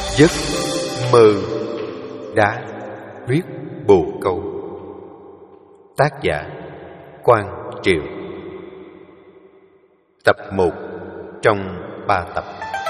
Giấc mơ đá huyết bồ câu. Tác giả Quang Triệu. Tập 1 trong 3 tập.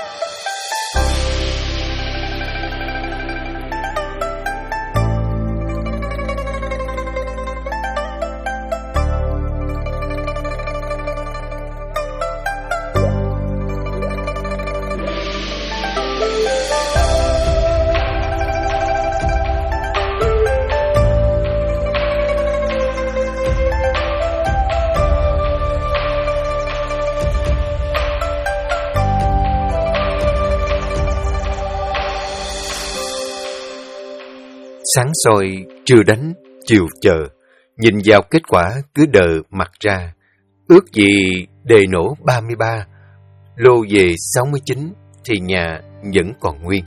Sáng soi, trưa đánh, chiều chờ, nhìn vào kết quả cứ đờ mặt ra. Ước gì đề nổ 33, lô về 69 thì nhà vẫn còn nguyên.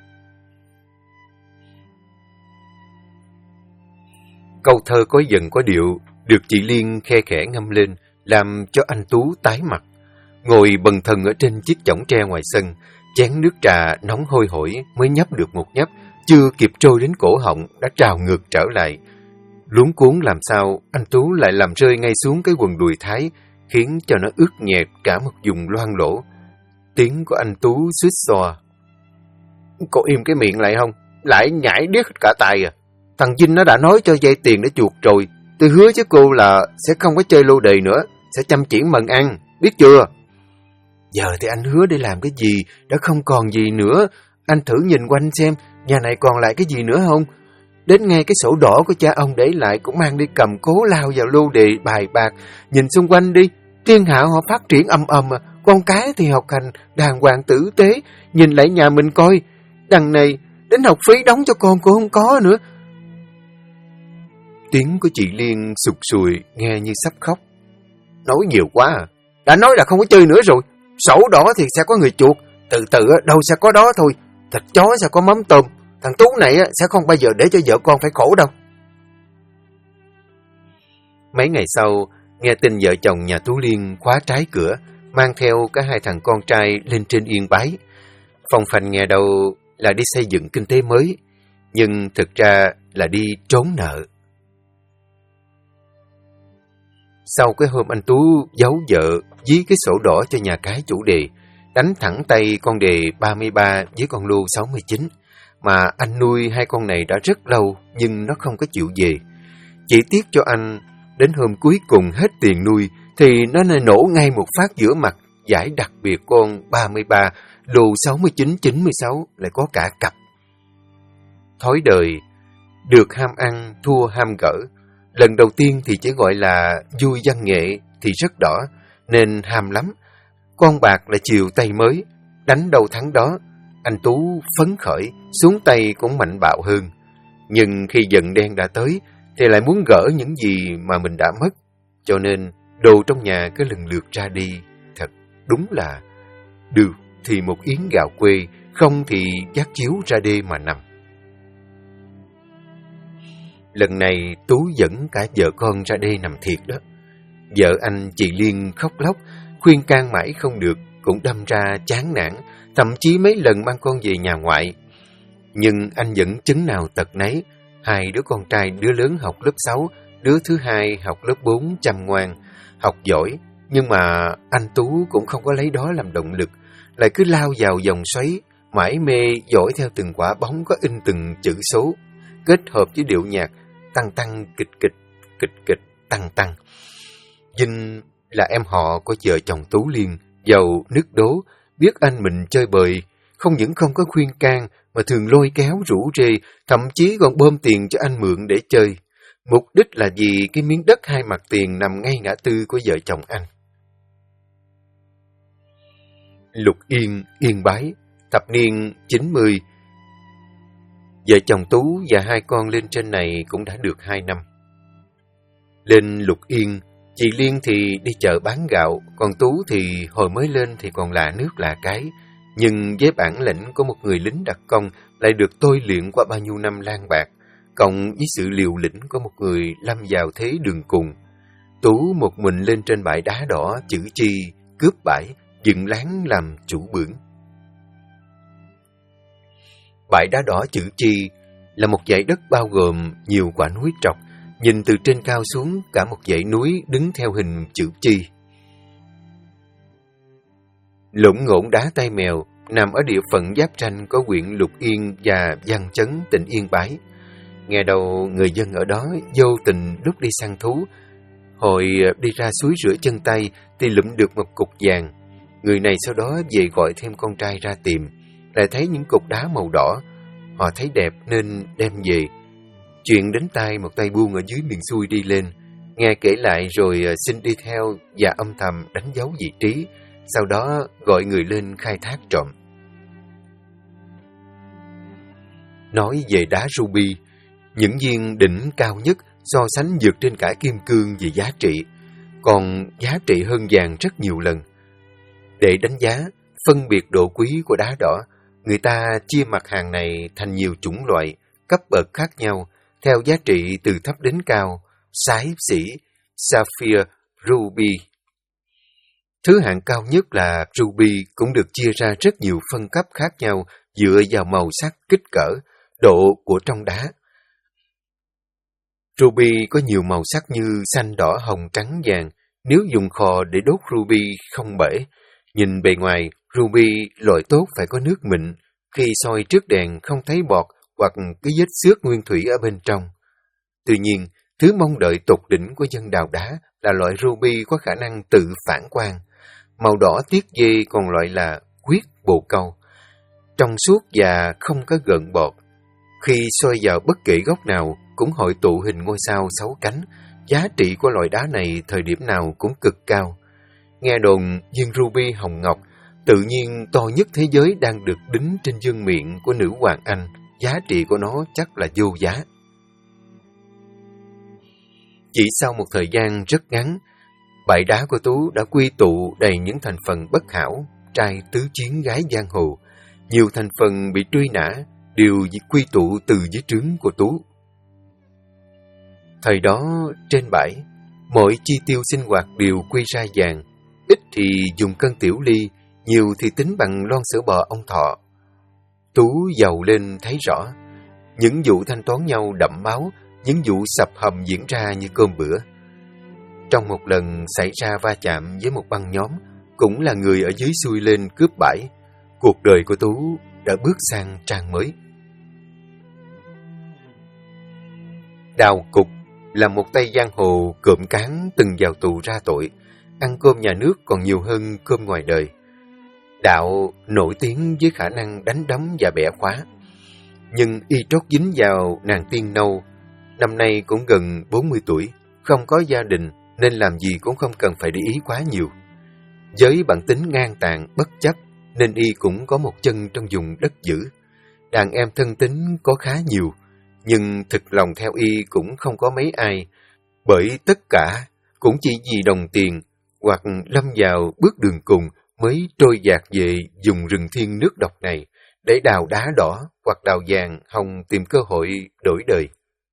Câu thơ có dần có điệu, được chị Liên khe khẽ ngâm lên, làm cho anh Tú tái mặt. Ngồi bần thần ở trên chiếc chõng tre ngoài sân, chén nước trà nóng hôi hổi mới nhấp được một nhấp, chưa kịp trôi đến cổ họng đã trào ngược trở lại. Luống cuống làm sao, anh Tú lại làm rơi ngay xuống cái quần đùi thái, khiến cho nó ướt nhẹp cả một vùng loang lỗ. Tiếng của anh Tú suýt xoa: "Cô im cái miệng lại không? Lại nhảy điếc cả tai à? Thằng Vinh nó đã nói cho vay tiền để chuộc rồi. Tôi hứa với cô là sẽ không có chơi lô đề nữa, sẽ chăm chỉ mần ăn, biết chưa?" "Giờ thì anh hứa để làm cái gì, đã không còn gì nữa. Anh thử nhìn quanh xem, nhà này còn lại cái gì nữa không? Đến ngay cái sổ đỏ của cha ông để lại cũng mang đi cầm cố lao vào lô đề bài bạc. Nhìn xung quanh đi, thiên hạ họ phát triển ầm ầm à, con cái thì học hành đàng hoàng tử tế. Nhìn lại nhà mình coi, đằng này đến học phí đóng cho con cô không có nữa." Tiếng của chị Liên sụt sùi nghe như sắp khóc. "Nói nhiều quá à, đã nói là không có chơi nữa rồi. Sổ đỏ thì sẽ có người chuộc, từ từ đâu sẽ có đó thôi. Thịt chó sẽ có mắm tôm. Thằng Tú này sẽ không bao giờ để cho vợ con phải khổ đâu." Mấy ngày sau, nghe tin vợ chồng nhà Tú Liên khóa trái cửa, mang theo cả hai thằng con trai lên trên Yên Bái. Phong phanh nghe đâu là đi xây dựng kinh tế mới, nhưng thực ra là đi trốn nợ. Sau cái hôm anh Tú giấu vợ, dí cái sổ đỏ cho nhà cái chủ đề, đánh thẳng tay con đề 33 với con lô 69, mà anh nuôi hai con này đã rất lâu nhưng nó không có chịu về. Chỉ tiếc cho anh, đến hôm cuối cùng hết tiền nuôi thì nó nổ ngay một phát giữa mặt, giải đặc biệt con 33, lô 69, 96 lại có cả cặp. Thói đời, được ham ăn, thua ham gỡ. Lần đầu tiên thì chỉ gọi là vui văn nghệ thì rất đỏ, nên ham lắm. Con bạc là chiều tay mới, đánh đâu thắng đó. Anh Tú phấn khởi, xuống tay cũng mạnh bạo hơn. Nhưng khi giận đen đã tới, thì lại muốn gỡ những gì mà mình đã mất. Cho nên đồ trong nhà cứ lần lượt ra đi. Thật đúng là được thì một yến gạo quê, không thì vác chiếu ra đê mà nằm. Lần này Tú dẫn cả vợ con ra đê nằm thiệt đó. Vợ anh chị Liên khóc lóc, khuyên can mãi không được, cũng đâm ra chán nản, thậm chí mấy lần mang con về nhà ngoại. Nhưng anh vẫn chứng nào tật nấy. Hai đứa con trai, đứa lớn học lớp 6, đứa thứ hai học lớp 4 chăm ngoan, học giỏi. Nhưng mà anh Tú cũng không có lấy đó làm động lực, lại cứ lao vào vòng xoáy, mải mê dõi theo từng quả bóng có in từng chữ số, kết hợp với điệu nhạc tăng tăng kịch kịch, kịch kịch tăng tăng. Vinh là em họ của vợ chồng Tú Liên, giàu nước đố, biết anh mình chơi bời, không những không có khuyên can mà thường lôi kéo rủ rê, thậm chí còn bơm tiền cho anh mượn để chơi. Mục đích là vì cái miếng đất hai mặt tiền nằm ngay ngã tư của vợ chồng anh. Lục Yên, Yên Bái, thập niên 90. Vợ chồng Tú và hai con lên trên này cũng đã được 2 năm. Lên Lục Yên, chị Liên thì đi chợ bán gạo, còn Tú thì hồi mới lên thì còn lạ nước lạ cái. Nhưng với bản lĩnh của một người lính đặc công lại được tôi luyện qua bao nhiêu năm lang bạc, cộng với sự liều lĩnh của một người lâm vào thế đường cùng. Tú một mình lên trên bãi đá đỏ chữ chi, cướp bãi, dựng láng làm chủ bưởng. Bãi đá đỏ chữ Chi là một dãy đất bao gồm nhiều quả núi trọc, nhìn từ trên cao xuống cả một dãy núi đứng theo hình chữ Chi. Lũng ngỗng đá Tay Mèo nằm ở địa phận giáp ranh có huyện Lục Yên và Văn Chấn, tỉnh Yên Bái. Nghe đầu người dân ở đó vô tình lúc đi săn thú, hồi đi ra suối rửa chân tay thì lụm được một cục vàng. Người này sau đó về gọi thêm con trai ra tìm, lại thấy những cục đá màu đỏ. Họ thấy đẹp nên đem về. Chuyện đến tai một tay buôn ở dưới miền xuôi đi lên, nghe kể lại rồi xin đi theo và âm thầm đánh dấu vị trí, sau đó gọi người lên khai thác trộm. Nói về đá ruby, những viên đỉnh cao nhất so sánh vượt trên cả kim cương về giá trị, còn giá trị hơn vàng rất nhiều lần. Để đánh giá, phân biệt độ quý của đá đỏ, người ta chia mặt hàng này thành nhiều chủng loại, cấp bậc khác nhau, theo giá trị từ thấp đến cao: sái xỉ, sapphire, ruby. Thứ hạng cao nhất là ruby cũng được chia ra rất nhiều phân cấp khác nhau dựa vào màu sắc, kích cỡ, độ của trong đá. Ruby có nhiều màu sắc như xanh, đỏ, hồng, trắng, vàng. Nếu dùng khò để đốt ruby không bể. Nhìn bề ngoài, ruby loại tốt phải có nước mịn. Khi soi trước đèn không thấy bọt hoặc cái vết xước nguyên thủy ở bên trong. Tuy nhiên, thứ mong đợi tột đỉnh của dân đào đá là loại ruby có khả năng tự phản quang. Màu đỏ tiết dê còn loại là huyết bồ câu, trong suốt và không có gợn bọt. Khi soi vào bất kể góc nào cũng hội tụ hình ngôi sao 6 cánh. Giá trị của loại đá này thời điểm nào cũng cực cao. Nghe đồn viên ruby hồng ngọc tự nhiên to nhất thế giới đang được đính trên vương miện của nữ hoàng Anh. Giá trị của nó chắc là vô giá. Chỉ sau một thời gian rất ngắn, bãi đá của Tú đã quy tụ đầy những thành phần bất hảo, trai tứ chiến gái giang hồ. Nhiều thành phần bị truy nã đều quy tụ từ dưới trướng của Tú. Thời đó, trên bãi, mọi chi tiêu sinh hoạt đều quy ra vàng. Ít thì dùng cân tiểu ly, nhiều thì tính bằng lon sữa bò ông Thọ. Tú giàu lên thấy rõ. Những vụ thanh toán nhau đẫm máu, những vụ sập hầm diễn ra như cơm bữa. Trong một lần xảy ra va chạm với một băng nhóm, cũng là người ở dưới xuôi lên cướp bãi, cuộc đời của Tú đã bước sang trang mới. Đào Cục là một tay giang hồ cộm cán từng vào tù ra tội, ăn cơm nhà nước còn nhiều hơn cơm ngoài đời. Đạo nổi tiếng với khả năng đánh đấm và bẻ khóa, nhưng y trót dính vào nàng tiên nâu, năm nay cũng gần 40 tuổi, không có gia đình nên làm gì cũng không cần phải để ý quá nhiều. Với bản tính ngang tàn, bất chấp nên y cũng có một chân trong vùng đất dữ. Đàn em thân tín có khá nhiều, nhưng thực lòng theo y cũng không có mấy ai, bởi tất cả cũng chỉ vì đồng tiền hoặc lâm vào bước đường cùng mới trôi dạt về vùng rừng thiên nước độc này để đào đá đỏ hoặc đào vàng hồng tìm cơ hội đổi đời.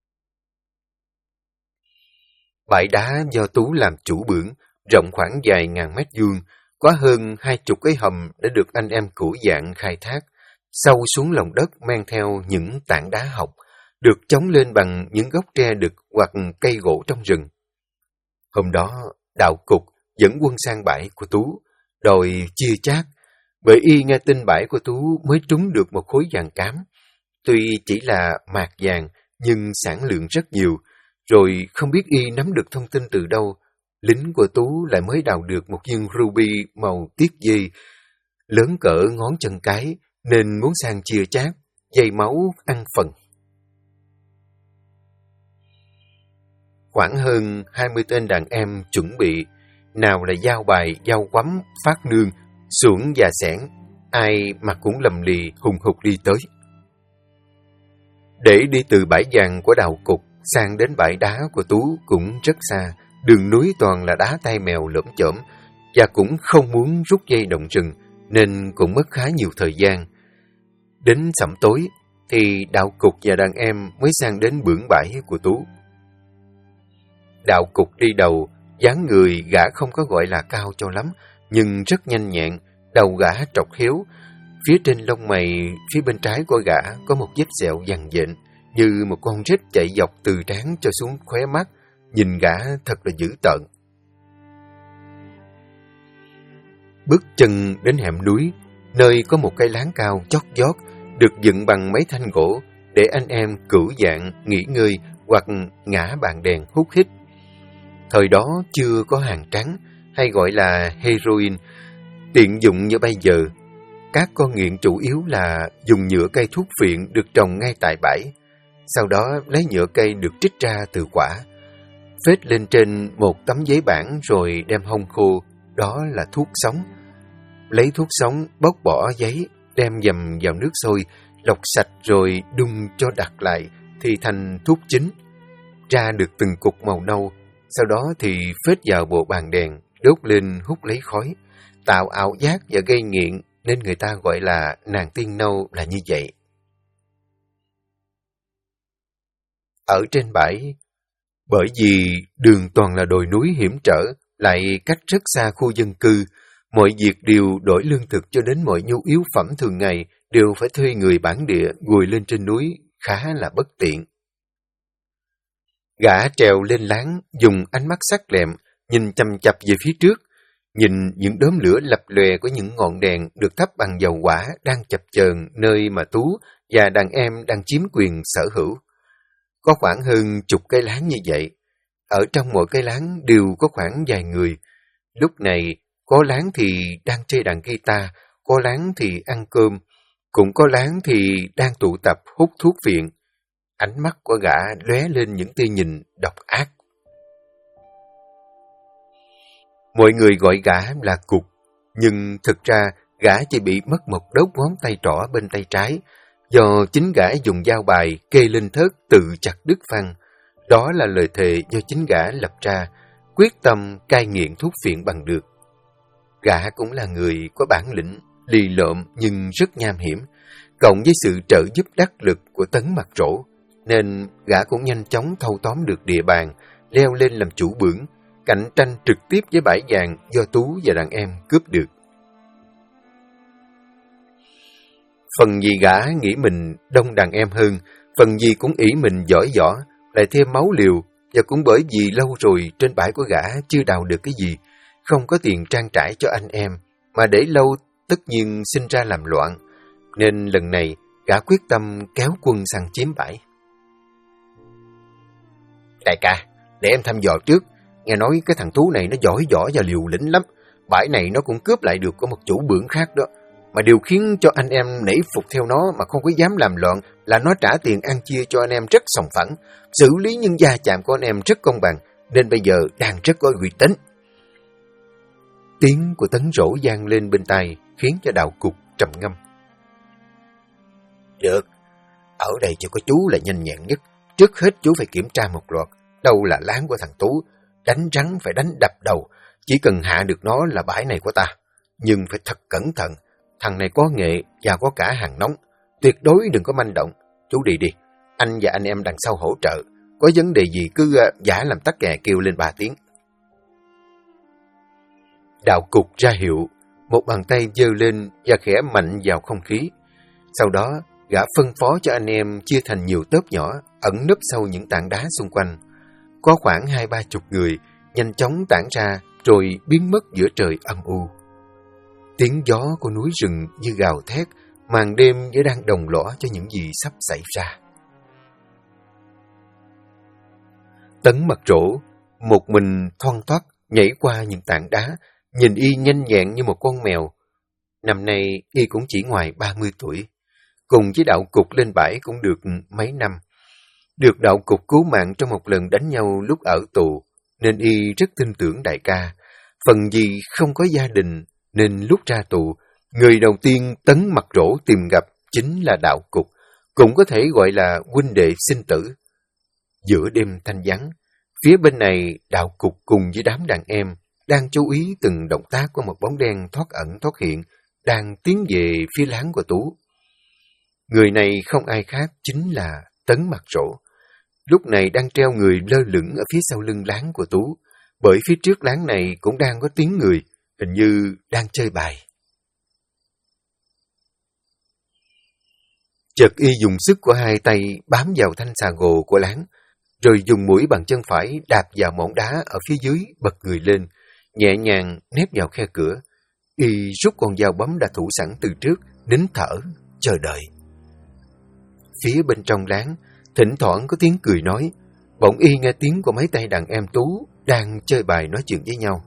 Bãi đá do Tú làm chủ bưởng, rộng khoảng vài ngàn mét vuông, có hơn 20 cái hầm đã được anh em cũ dạng khai thác, sâu xuống lòng đất mang theo những tảng đá học, được chống lên bằng những gốc tre đực hoặc cây gỗ trong rừng. Hôm đó, Đạo Cục dẫn quân sang bãi của Tú, đòi chia chác, bởi y nghe tin bãi của Tú mới trúng được một khối vàng cám. Tuy chỉ là mạt vàng, nhưng sản lượng rất nhiều, rồi không biết y nắm được thông tin từ đâu, lính của Tú lại mới đào được một viên ruby màu tiết dê, lớn cỡ ngón chân cái, nên muốn sang chia chác, dây máu ăn phần. Khoảng hơn 20 tên đàn em chuẩn bị, nào là giao bài, giao quắm, phát nương, xuồng và xẻng, ai mà cũng lầm lì hùng hục đi tới. Để đi từ bãi vàng của Đào Cục sang đến bãi đá của Tú cũng rất xa, đường núi toàn là đá Tay Mèo lởm chởm, và cũng không muốn rút dây động rừng, nên cũng mất khá nhiều thời gian. Đến sẩm tối, thì Đạo Cục và đàn em mới sang đến bưởi bãi của Tú. Đạo Cục đi đầu, dáng người gã không có gọi là cao cho lắm, nhưng rất nhanh nhẹn, đầu gã trọc khéo, Phía trên lông mày, phía bên trái của gã có một vết sẹo vằn vện, như một con rết chạy dọc từ trán cho xuống khóe mắt, nhìn gã thật là dữ tợn. Bước chân đến hẻm núi, nơi có một cái láng cao chót vót, được dựng bằng mấy thanh gỗ, để anh em cửu dạng, nghỉ ngơi hoặc ngã bàn đèn hút hít. Thời đó chưa có hàng trắng, hay gọi là heroin, tiện dụng như bây giờ. Các con nghiện chủ yếu là dùng nhựa cây thuốc phiện được trồng ngay tại bãi. Sau đó lấy nhựa cây được trích ra từ quả, phết lên trên một tấm giấy bản rồi đem hong khô, đó là thuốc sống. Lấy thuốc sống bóc bỏ giấy, đem dầm vào nước sôi, lọc sạch rồi đun cho đặc lại thì thành thuốc chính. Ra được từng cục màu nâu, sau đó thì phết vào bộ bàn đèn, đốt lên hút lấy khói, tạo ảo giác và gây nghiện, nên người ta gọi là nàng tiên nâu là như vậy. Ở trên bãi, bởi vì đường toàn là đồi núi hiểm trở, lại cách rất xa khu dân cư, mọi việc đều đổi lương thực cho đến mọi nhu yếu phẩm thường ngày đều phải thuê người bản địa gùi lên trên núi, khá là bất tiện. Gã trèo lên láng, dùng ánh mắt sắc lẹm, nhìn chằm chằm về phía trước, nhìn những đốm lửa lập lòe của những ngọn đèn được thắp bằng dầu hỏa đang chập chờn nơi mà Tú và đàn em đang chiếm quyền sở hữu. Có khoảng hơn chục cái láng như vậy. Ở trong mỗi cái láng đều có khoảng vài người. Lúc này, có láng thì đang chơi đàn guitar, có láng thì ăn cơm, cũng có láng thì đang tụ tập hút thuốc phiện. Ánh mắt của gã lóe lên những tia nhìn độc ác. Mọi người gọi gã là Cục, nhưng thực ra gã chỉ bị mất một đốt ngón tay trỏ bên tay trái, do chính gã dùng dao bài kê lên thớt tự chặt đứt phăng. Đó là lời thề do chính gã lập ra, quyết tâm cai nghiện thuốc phiện bằng được. Gã cũng là người có bản lĩnh, lì lợm nhưng rất nham hiểm, cộng với sự trợ giúp đắc lực của Tấn Mặt Rỗ, nên gã cũng nhanh chóng thâu tóm được địa bàn, leo lên làm chủ bưởng, cạnh tranh trực tiếp với bãi vàng do Tú và đàn em cướp được. Phần vì gã nghĩ mình đông đàn em hơn, phần vì cũng ỷ mình giỏi võ, lại thêm máu liều, và cũng bởi vì lâu rồi trên bãi của gã chưa đào được cái gì, không có tiền trang trải cho anh em, mà để lâu tất nhiên sinh ra làm loạn, nên lần này gã quyết tâm kéo quân sang chiếm bãi. Đại ca, để em thăm dò trước, nghe nói cái thằng Tú này nó giỏi võ và liều lĩnh lắm, bãi này nó cũng cướp lại được của một chủ bưởng khác đó. Mà điều khiến cho anh em nể phục theo nó mà không có dám làm loạn là nó trả tiền ăn chia cho anh em rất sòng phẳng, xử lý những va chạm của anh em rất công bằng, nên bây giờ đang rất có uy tín. Tiếng của Tấn Rỗ vang lên bên tai, khiến cho Đạo Cục trầm ngâm. Được, ở đây chỉ có chú là nhanh nhẹn nhất. Trước hết chú phải kiểm tra một loạt, đâu là láng của thằng Tú, đánh rắn phải đánh đập đầu, chỉ cần hạ được nó là bãi này của ta. Nhưng phải thật cẩn thận, thằng này có nghệ và có cả hàng nóng, tuyệt đối đừng có manh động. Chú đi đi, anh và anh em đằng sau hỗ trợ, có vấn đề gì cứ giả làm tắc kè kêu lên 3 tiếng. Đạo Cục ra hiệu, một bàn tay giơ lên và khẽ mạnh vào không khí. Sau đó, gã phân phó cho anh em chia thành nhiều tớp nhỏ, ẩn nấp sau những tảng đá xung quanh. Có khoảng 20-30 người, nhanh chóng tản ra rồi biến mất giữa trời âm u. Tiếng gió của núi rừng như gào thét, màn đêm như đang đồng lõa cho những gì sắp xảy ra. Tấn Mặt Rỗ, một mình thoăn thoắt nhảy qua những tảng đá, nhìn y nhanh nhẹn như một con mèo. Năm nay y cũng chỉ ngoài 30 tuổi. Cùng với Đạo Cục lên bãi cũng được mấy năm. Được Đạo Cục cứu mạng trong một lần đánh nhau lúc ở tù, nên y rất tin tưởng đại ca. Phần vì không có gia đình, nên lúc ra tù, người đầu tiên Tấn Mặt Rỗ tìm gặp chính là Đạo Cục, cũng có thể gọi là huynh đệ sinh tử. Giữa đêm thanh vắng, phía bên này Đạo Cục cùng với đám đàn em đang chú ý từng động tác của một bóng đen thoát ẩn thoát hiện, đang tiến về phía láng của Tú. Người này không ai khác chính là Tấn Mặt Rỗ, lúc này đang treo người lơ lửng ở phía sau lưng láng của Tú, bởi phía trước láng này cũng đang có tiếng người, hình như đang chơi bài. Chợt y dùng sức của hai tay bám vào thanh xà gồ của Láng, rồi dùng mũi bằng chân phải đạp vào mỏm đá ở phía dưới, bật người lên, nhẹ nhàng nép vào khe cửa. Y rút con dao bấm đã thủ sẵn từ trước, nín thở, chờ đợi. Phía bên trong Láng, thỉnh thoảng có tiếng cười nói, bỗng y nghe tiếng của mấy tay đàn em Tú đang chơi bài nói chuyện với nhau.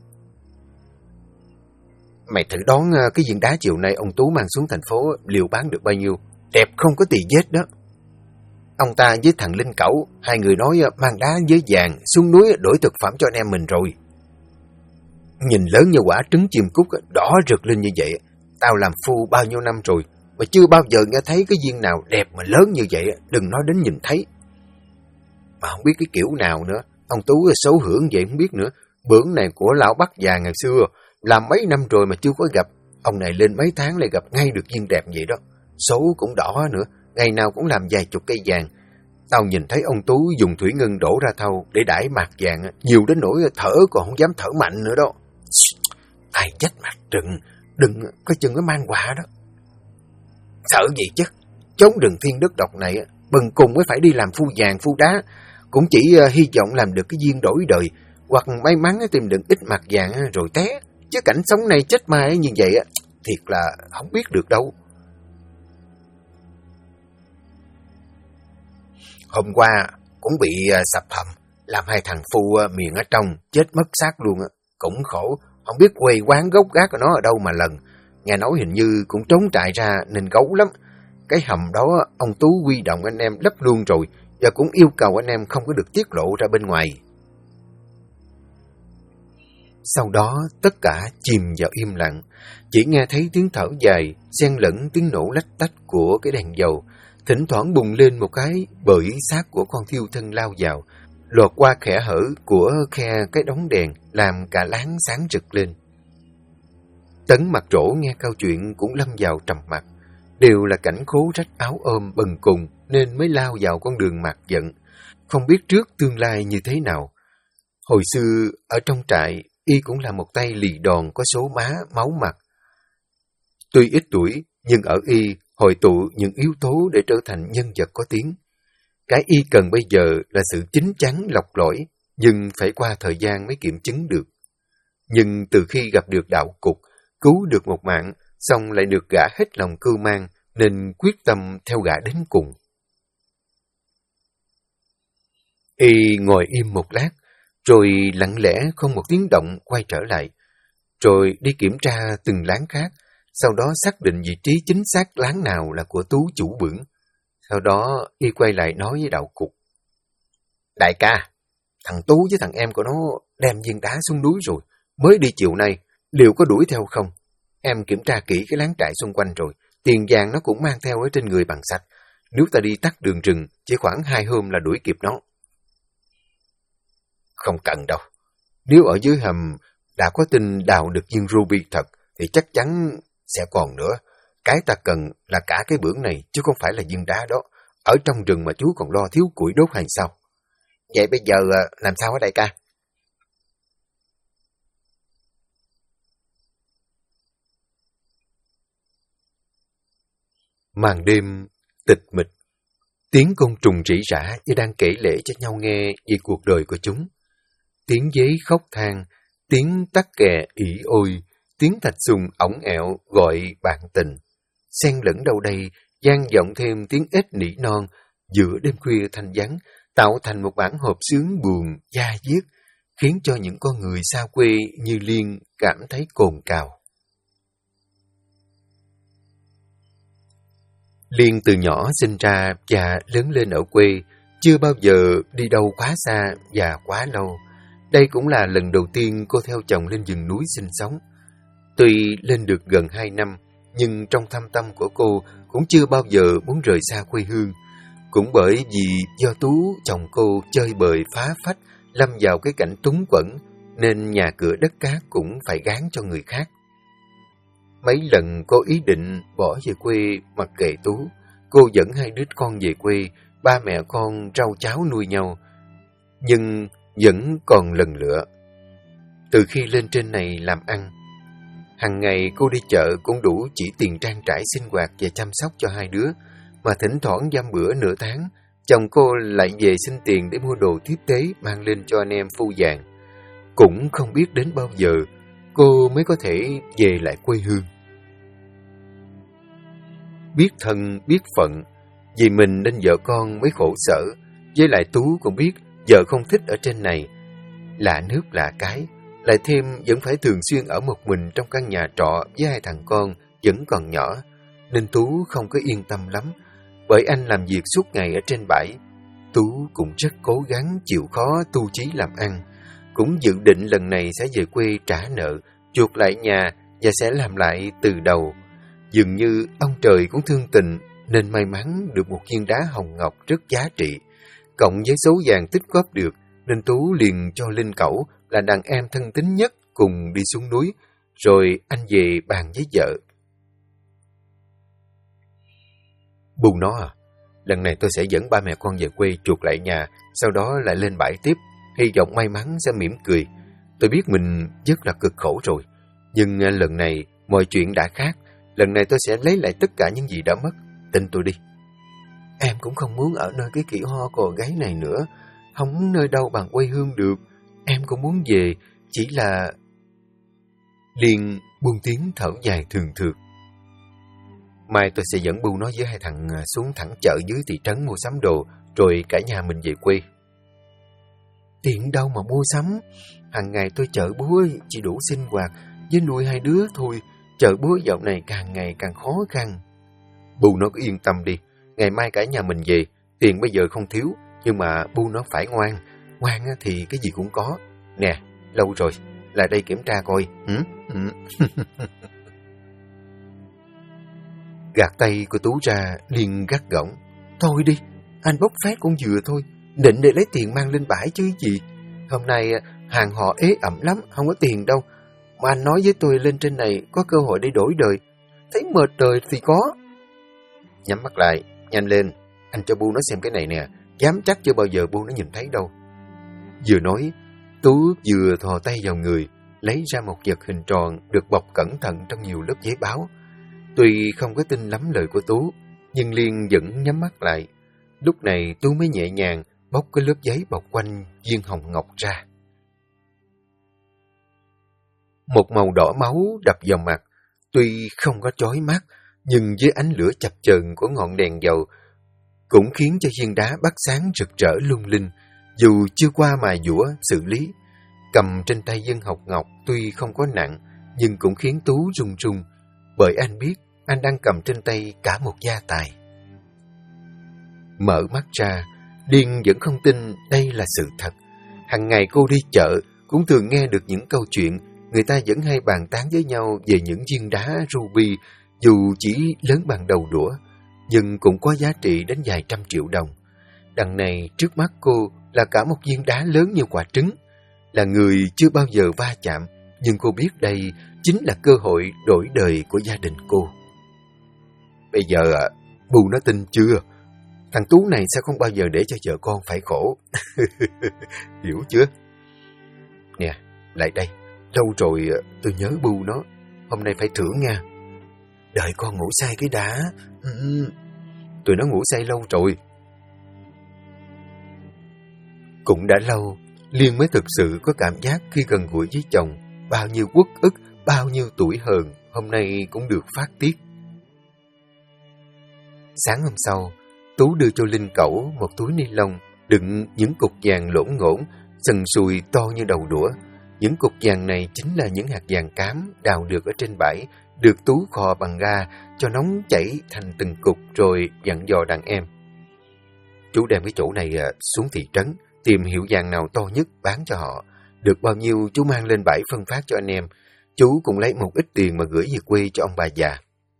Mày thử đoán cái viên đá chiều nay ông Tú mang xuống thành phố liệu bán được bao nhiêu? Đẹp không có tì vết đó. Ông ta với thằng Linh Cẩu, hai người nói mang đá với vàng xuống núi đổi thực phẩm cho anh em mình rồi. Nhìn lớn như quả trứng chim cút, đỏ rực lên như vậy. Tao làm phu bao nhiêu năm rồi, mà chưa bao giờ nghe thấy cái viên nào đẹp mà lớn như vậy, đừng nói đến nhìn thấy. Mà không biết cái kiểu nào nữa, ông Tú xấu hưởng vậy không biết nữa. Bưởng này của lão Bắc già ngày xưa, làm mấy năm rồi mà chưa có gặp. Ông này lên mấy tháng lại gặp ngay được viên đẹp vậy đó. Số cũng đỏ nữa, ngày nào cũng làm vài chục cây vàng. Tao nhìn thấy ông Tú dùng thủy ngân đổ ra thau để đãi mạt vàng, nhiều đến nỗi thở còn không dám thở mạnh nữa đó. Ai chết mặt đừng có chừng có mang quà đó. Sợ gì chứ, chốn rừng thiên đất độc này, bần cùng mới phải đi làm phu vàng phu đá, cũng chỉ hy vọng làm được cái duyên đổi đời, hoặc may mắn tìm được ít mặt vàng rồi té. Chứ cảnh sống này chết mai như vậy, thiệt là không biết được đâu. Hôm qua cũng bị sập hầm, làm hai thằng phu miệng ở trong, chết mất xác luôn, cũng khổ, không biết quê quán gốc gác của nó ở đâu mà lần. Nghe nói hình như cũng trốn trại ra nên gấu lắm. Cái hầm đó ông Tú huy động anh em lấp luôn rồi, và cũng yêu cầu anh em không có được tiết lộ ra bên ngoài. Sau đó tất cả chìm vào im lặng, chỉ nghe thấy tiếng thở dài, xen lẫn tiếng nổ lách tách của cái đèn dầu, thỉnh thoảng bùng lên một cái bởi xác của con thiêu thân lao vào, lọt qua kẽ hở của khe cái đống đèn, làm cả láng sáng rực lên. Tấn Mặt Trổ nghe câu chuyện cũng lâm vào trầm mặc, đều là cảnh khố rách áo ôm bần cùng nên mới lao vào con đường mạt giận, không biết trước tương lai như thế nào. Hồi xưa ở trong trại, y cũng là một tay lì đòn có số má máu mặt. Tuy ít tuổi, nhưng ở y hội tụ những yếu tố để trở thành nhân vật có tiếng. Cái y cần bây giờ là sự chín chắn lọc lõi, nhưng phải qua thời gian mới kiểm chứng được. Nhưng từ khi gặp được đạo cục, cứu được một mạng, xong lại được gã hết lòng cưu mang, nên quyết tâm theo gã đến cùng. Y ngồi im một lát, rồi lặng lẽ không một tiếng động quay trở lại, rồi đi kiểm tra từng láng khác, sau đó xác định vị trí chính xác láng nào là của Tú chủ bưởng. Sau đó y quay lại nói với đạo cục. Đại ca, thằng Tú với thằng em của nó đem viên đá xuống núi rồi, mới đi chiều nay, liệu có đuổi theo không? Em kiểm tra kỹ cái láng trại xung quanh rồi, tiền vàng nó cũng mang theo ở trên người bằng sạch. Nếu ta đi tắt đường rừng, chỉ khoảng 2 hôm là đuổi kịp nó. Không cần đâu. Nếu ở dưới hầm đã có tin đào được viên ruby thật, thì chắc chắn sẽ còn nữa. Cái ta cần là cả cái bưởng này, chứ không phải là viên đá đó. Ở trong rừng mà chú còn lo thiếu củi đốt hay sao? Vậy bây giờ làm sao hả đại ca? Màn đêm tịch mịch, tiếng côn trùng rỉ rả như đang kể lể cho nhau nghe về cuộc đời của chúng. Tiếng dế khóc than, tiếng tắc kè ỉ ôi, tiếng thạch sùng ỏng ẹo gọi bạn tình. Xen lẫn đâu đây, vang vọng thêm tiếng ếch nỉ non giữa đêm khuya thanh vắng, tạo thành một bản hợp xướng buồn, da diết, khiến cho những con người xa quê như Liên cảm thấy cồn cào. Liên từ nhỏ sinh ra và lớn lên ở quê, chưa bao giờ đi đâu quá xa và quá lâu. Đây cũng là lần đầu tiên cô theo chồng lên rừng núi sinh sống. Tuy lên được gần 2 năm, nhưng trong thâm tâm của cô cũng chưa bao giờ muốn rời xa quê hương. Cũng bởi vì do Tú, chồng cô, chơi bời phá phách, lâm vào cái cảnh túng quẫn, nên nhà cửa đất cát cũng phải gán cho người khác. Mấy lần cô ý định bỏ về quê mặc kệ Tú, cô dẫn 2 đứa con về quê, ba mẹ con rau cháo nuôi nhau, nhưng vẫn còn lần lựa. Từ khi lên trên này làm ăn, hàng ngày cô đi chợ cũng đủ chỉ tiền trang trải sinh hoạt và chăm sóc cho 2 đứa, mà thỉnh thoảng dăm bữa nửa tháng, chồng cô lại về xin tiền để mua đồ tiếp tế mang lên cho anh em phu vàng. Cũng không biết đến bao giờ cô mới có thể về lại quê hương. Biết thân biết phận, vì mình nên vợ con mới khổ sở. Với lại Tú cũng biết vợ không thích ở trên này, lạ nước lạ cái, lại thêm vẫn phải thường xuyên ở một mình trong căn nhà trọ với hai thằng con vẫn còn nhỏ, nên Tú không có yên tâm lắm. Bởi anh làm việc suốt ngày ở trên bãi, Tú cũng rất cố gắng chịu khó tu chí làm ăn, cũng dự định lần này sẽ về quê trả nợ, chuộc lại nhà và sẽ làm lại từ đầu. Dường như ông trời cũng thương tình nên may mắn được một viên đá hồng ngọc rất giá trị, cộng với số vàng tích góp được, nên Tú liền cho Linh Cẩu là đàn em thân tín nhất cùng đi xuống núi, rồi anh về bàn với vợ. Bù nó à, lần này tôi sẽ dẫn ba mẹ con về quê chuộc lại nhà, sau đó lại lên bãi tiếp, hy vọng may mắn sẽ mỉm cười. Tôi biết mình rất là cực khổ rồi, nhưng lần này mọi chuyện đã khác, lần này tôi sẽ lấy lại tất cả những gì đã mất, tin tôi đi. Em cũng không muốn ở nơi cái kiểu ho cò gáy này nữa, không nơi đâu bằng quê hương được. Em cũng muốn về, chỉ là... Liền buông tiếng thở dài thường thượt. Mai tôi sẽ dẫn Bu nó với hai thằng xuống thẳng chợ dưới thị trấn mua sắm đồ, rồi cả nhà mình về quê. Tiền đâu mà mua sắm, hàng ngày tôi chợ búa chỉ đủ sinh hoạt với nuôi hai đứa thôi, chợ búa dạo này càng ngày càng khó khăn. Bu nó cứ yên tâm đi, ngày mai cả nhà mình về, tiền bây giờ không thiếu, nhưng mà Bu nó phải ngoan, ngoan thì cái gì cũng có. Nè, lâu rồi, lại đây kiểm tra coi. Gạt tay của Tú ra, liền gắt gỏng. Thôi đi, anh bốc phét cũng vừa thôi, định để lấy tiền mang lên bãi chứ gì. Hôm nay hàng họ ế ẩm lắm, không có tiền đâu. Mà anh nói với tôi lên trên này có cơ hội để đổi đời, thấy mệt đời thì có. Nhắm mắt lại, nhanh lên, anh cho Bu nó xem cái này nè, dám chắc chưa bao giờ Bu nó nhìn thấy đâu. Vừa nói, Tú vừa thò tay vào người, lấy ra một vật hình tròn được bọc cẩn thận trong nhiều lớp giấy báo. Tuy không có tin lắm lời của Tú, nhưng Liên vẫn nhắm mắt lại. Lúc này Tú mới nhẹ nhàng bóc cái lớp giấy bọc quanh viên hồng ngọc ra. Một màu đỏ máu đập vào mặt, tuy không có chói mắt, nhưng với ánh lửa chập chờn của ngọn đèn dầu cũng khiến cho viên đá bắt sáng rực rỡ lung linh, dù chưa qua mài dũa xử lý. Cầm trên tay viên hồng ngọc tuy không có nặng, nhưng cũng khiến Tú run run, bởi anh biết anh đang cầm trên tay cả một gia tài. Mở mắt ra, Liên vẫn không tin đây là sự thật. Hằng ngày cô đi chợ cũng thường nghe được những câu chuyện người ta vẫn hay bàn tán với nhau về những viên đá ruby, dù chỉ lớn bằng đầu đũa, nhưng cũng có giá trị đến vài trăm triệu đồng. Đằng này trước mắt cô là cả một viên đá lớn như quả trứng. Là người chưa bao giờ va chạm, nhưng cô biết đây chính là cơ hội đổi đời của gia đình cô. Bây giờ Bu nó tin chưa? Thằng Tú này sẽ không bao giờ để cho vợ con phải khổ. Hiểu chưa? Nè, lại đây. Lâu rồi tôi nhớ Bu nó. Hôm nay phải thưởng nha. Đợi con ngủ say cái đã. Tụi nó ngủ say lâu rồi. Cũng đã lâu, Liên mới thực sự có cảm giác khi gần gũi với chồng. Bao nhiêu uất ức, bao nhiêu tuổi hờn, hôm nay cũng được phát tiết. Sáng hôm sau, Tú đưa cho Linh Cẩu một túi ni lông đựng những cục vàng lổn ngổn, sần sùi to như đầu đũa. Những cục vàng này chính là những hạt vàng cám đào được ở trên bãi, được Tú kho bằng ga cho nóng chảy thành từng cục rồi dặn dò đàn em. Chú đem cái chỗ này xuống thị trấn, tìm hiệu vàng nào to nhất bán cho họ. Được bao nhiêu chú mang lên bãi phân phát cho anh em. Chú cũng lấy một ít tiền mà gửi về quê cho ông bà già.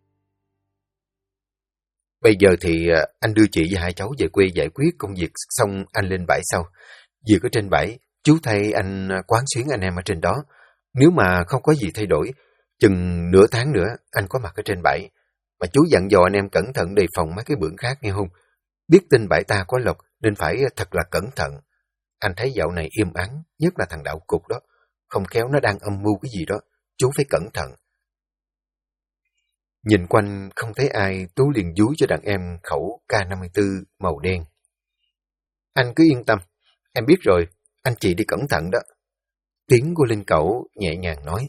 Bây giờ thì anh đưa chị và hai cháu về quê giải quyết công việc, xong anh lên bãi sau. Việc ở trên bãi, chú thay anh quán xuyến anh em ở trên đó. Nếu mà không có gì thay đổi, chừng nửa tháng nữa anh có mặt ở trên bãi. Mà chú dặn dò anh em cẩn thận đề phòng mấy cái bưởng khác nghe không? Biết tin bãi ta có lộc nên phải thật là cẩn thận. Anh thấy dạo này im ắng, nhất là thằng đạo cục đó. Không khéo nó đang âm mưu cái gì đó, chú phải cẩn thận. Nhìn quanh không thấy ai, Tú liền dúi cho đàn em khẩu K54 màu đen. Anh cứ yên tâm, em biết rồi, anh chị đi cẩn thận đó. Tiếng của Linh Cẩu nhẹ nhàng nói.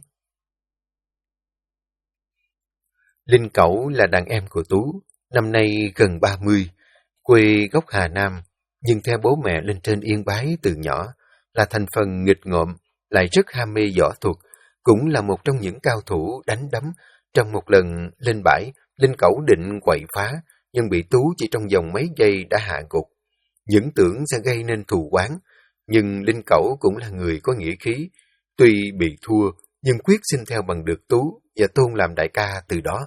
Linh Cẩu là đàn em của Tú, năm nay gần 30, quê gốc Hà Nam, nhưng theo bố mẹ lên trên Yên Bái từ nhỏ, là thành phần nghịch ngợm, lại rất ham mê võ thuật, cũng là một trong những cao thủ đánh đấm. Trong một lần lên bãi, Linh Cẩu định quậy phá, nhưng bị Tú chỉ trong vòng mấy giây đã hạ gục. Những tưởng sẽ gây nên thù oán, nhưng Linh Cẩu cũng là người có nghĩa khí. Tuy bị thua, nhưng quyết xin theo bằng được Tú và tôn làm đại ca từ đó.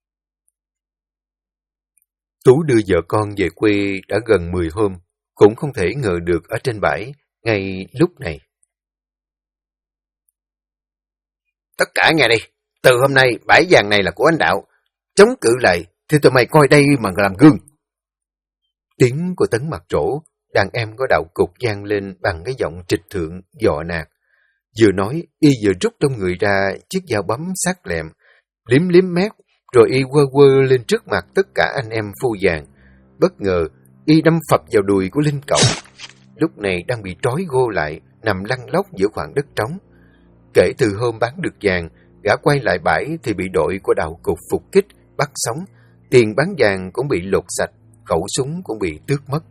Tú đưa vợ con về quê đã gần 10 hôm, cũng không thể ngờ được ở trên bãi ngay lúc này. Tất cả nghe đi, từ hôm nay bãi vàng này là của anh Đạo. Chống cự lại thì tụi mày coi đây mà làm gương. Tiếng của Tấn Mặt Trổ, đàn em có Đạo Cục vang lên bằng cái giọng trịch thượng dọ nạt. Vừa nói, y vừa rút trong người ra chiếc dao bấm sắc lẹm, liếm liếm mép, rồi y quơ quơ lên trước mặt tất cả anh em phu vàng. Bất ngờ, y đâm phập vào đùi của Linh Cẩu. Lúc này đang bị trói gô lại, nằm lăn lóc giữa khoảng đất trống. Kể từ hôm bán được vàng, gã quay lại bãi thì bị đội của Đạo Cục phục kích, bắt sống. Tiền bán vàng cũng bị lột sạch, khẩu súng cũng bị tước mất.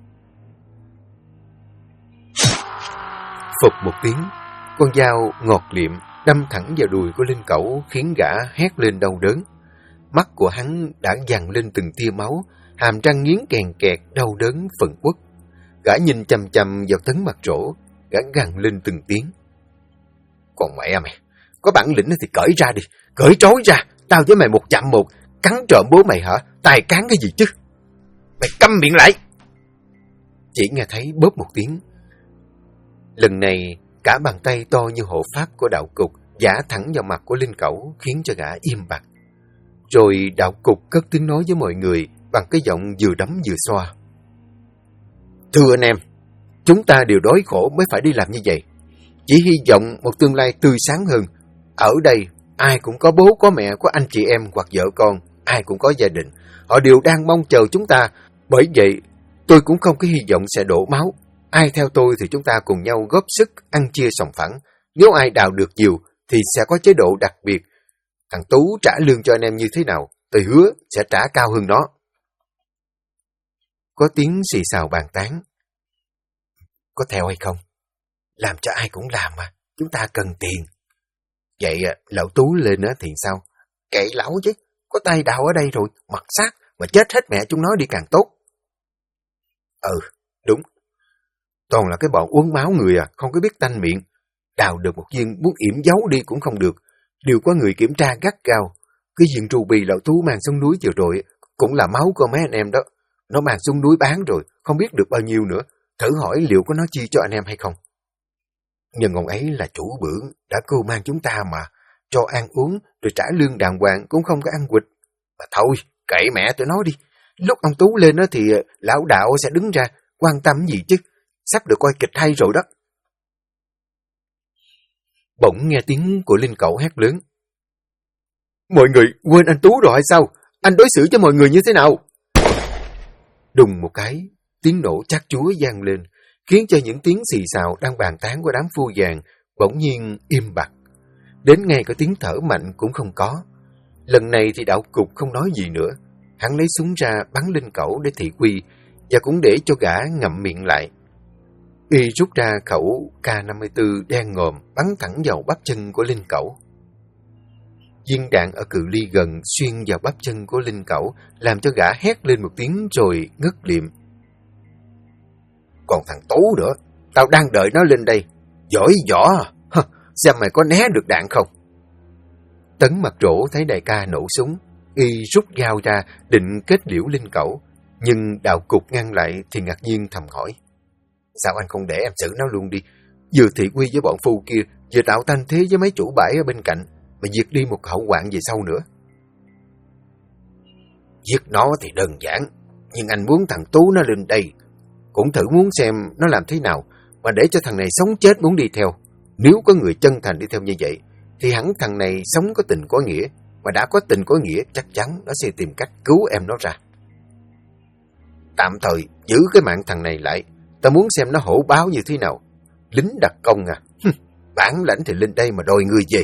Phụt một tiếng, con dao ngọt liệm đâm thẳng vào đùi của Linh Cẩu khiến gã hét lên đau đớn. Mắt của hắn đã dằn lên từng tia máu, hàm răng nghiến kèn kẹt đau đớn phẫn uất. Gã nhìn chằm chằm vào Tấn Mặt Trổ, gã gằn lên từng tiếng. Còn mẹ mày, có bản lĩnh thì cởi ra đi, cởi trói ra, tao với mày một chạm một, cắn trộm bố mày hả, tài cán cái gì chứ? Mày câm miệng lại! Chỉ nghe thấy bóp một tiếng. Lần này, cả bàn tay to như hộ pháp của Đạo Cục giã thẳng vào mặt của Linh Cẩu khiến cho gã im bặt. Rồi Đạo Cục cất tiếng nói với mọi người bằng cái giọng vừa đấm vừa xoa. Thưa anh em, chúng ta đều đói khổ mới phải đi làm như vậy. Chỉ hy vọng một tương lai tươi sáng hơn. Ở đây, ai cũng có bố, có mẹ, có anh chị em hoặc vợ con, ai cũng có gia đình. Họ đều đang mong chờ chúng ta. Bởi vậy, tôi cũng không có hy vọng sẽ đổ máu. Ai theo tôi thì chúng ta cùng nhau góp sức ăn chia sòng phẳng. Nếu ai đào được nhiều thì sẽ có chế độ đặc biệt. Thằng Tú trả lương cho anh em như thế nào, tôi hứa sẽ trả cao hơn nó. Có tiếng xì xào bàn tán. Có theo hay không? Làm cho ai cũng làm mà, chúng ta cần tiền. Vậy lão Tú lên thì sao? Kệ lão chứ, có tay đào ở đây rồi, mặt sát, mà chết hết mẹ chúng nó đi càng tốt. Đúng. Toàn là cái bọn uống máu người không có biết tanh miệng. Đào được một viên muốn yểm giấu đi cũng không được. Đều có người kiểm tra gắt gao. Cái viên ruby lão Tú mang xuống núi vừa rồi cũng là máu của mấy anh em đó. Nó mang xuống núi bán rồi, không biết được bao nhiêu nữa. Thử hỏi liệu có nó chi cho anh em hay không? Nhưng ông ấy là chủ bưởng, đã cưu mang chúng ta mà. Cho ăn uống, rồi trả lương đàng hoàng cũng không có ăn quỵt. Mà thôi, kệ mẹ tụi nó đi. Lúc ông Tú lên thì lão Đạo sẽ đứng ra, quan tâm gì chứ. Sắp được coi kịch hay rồi đó. Bỗng nghe tiếng của Linh Cẩu hét lớn. Mọi người quên anh Tú rồi hay sao? Anh đối xử cho mọi người như thế nào? Đùng một cái, tiếng nổ chát chúa vang lên, khiến cho những tiếng xì xào đang bàn tán của đám phu vàng bỗng nhiên im bặt. Đến ngay cả tiếng thở mạnh cũng không có. Lần này thì Đạo Cục không nói gì nữa. Hắn lấy súng ra bắn Linh Cẩu để thị uy, và cũng để cho gã ngậm miệng lại. Y rút ra khẩu K54 đen ngòm bắn thẳng vào bắp chân của Linh Cẩu. Viên đạn ở cự ly gần xuyên vào bắp chân của Linh Cẩu, làm cho gã hét lên một tiếng rồi ngất liệm. Còn thằng Tú nữa, tao đang đợi nó lên đây. Giỏi võ à? Xem mày có né được đạn không? Tấn Mặt Trổ thấy đại ca nổ súng, y rút dao ra định kết liễu Linh Cẩu, nhưng Đạo Cục ngăn lại thì ngạc nhiên thầm hỏi. Sao anh không để em xử nó luôn đi? Vừa thị uy với bọn phu kia, vừa tạo thanh thế với mấy chủ bãi ở bên cạnh, mà diệt đi một hậu hoạn về sau nữa. Giết nó thì đơn giản, nhưng anh muốn thằng Tú nó lên đây. Cũng thử muốn xem nó làm thế nào, mà để cho thằng này sống chết muốn đi theo. Nếu có người chân thành đi theo như vậy, thì hẳn thằng này sống có tình có nghĩa, mà đã có tình có nghĩa chắc chắn nó sẽ tìm cách cứu em nó ra. Tạm thời giữ cái mạng thằng này lại, ta muốn xem nó hổ báo như thế nào. Lính đặc công à, bản lãnh thì lên đây mà đòi người về.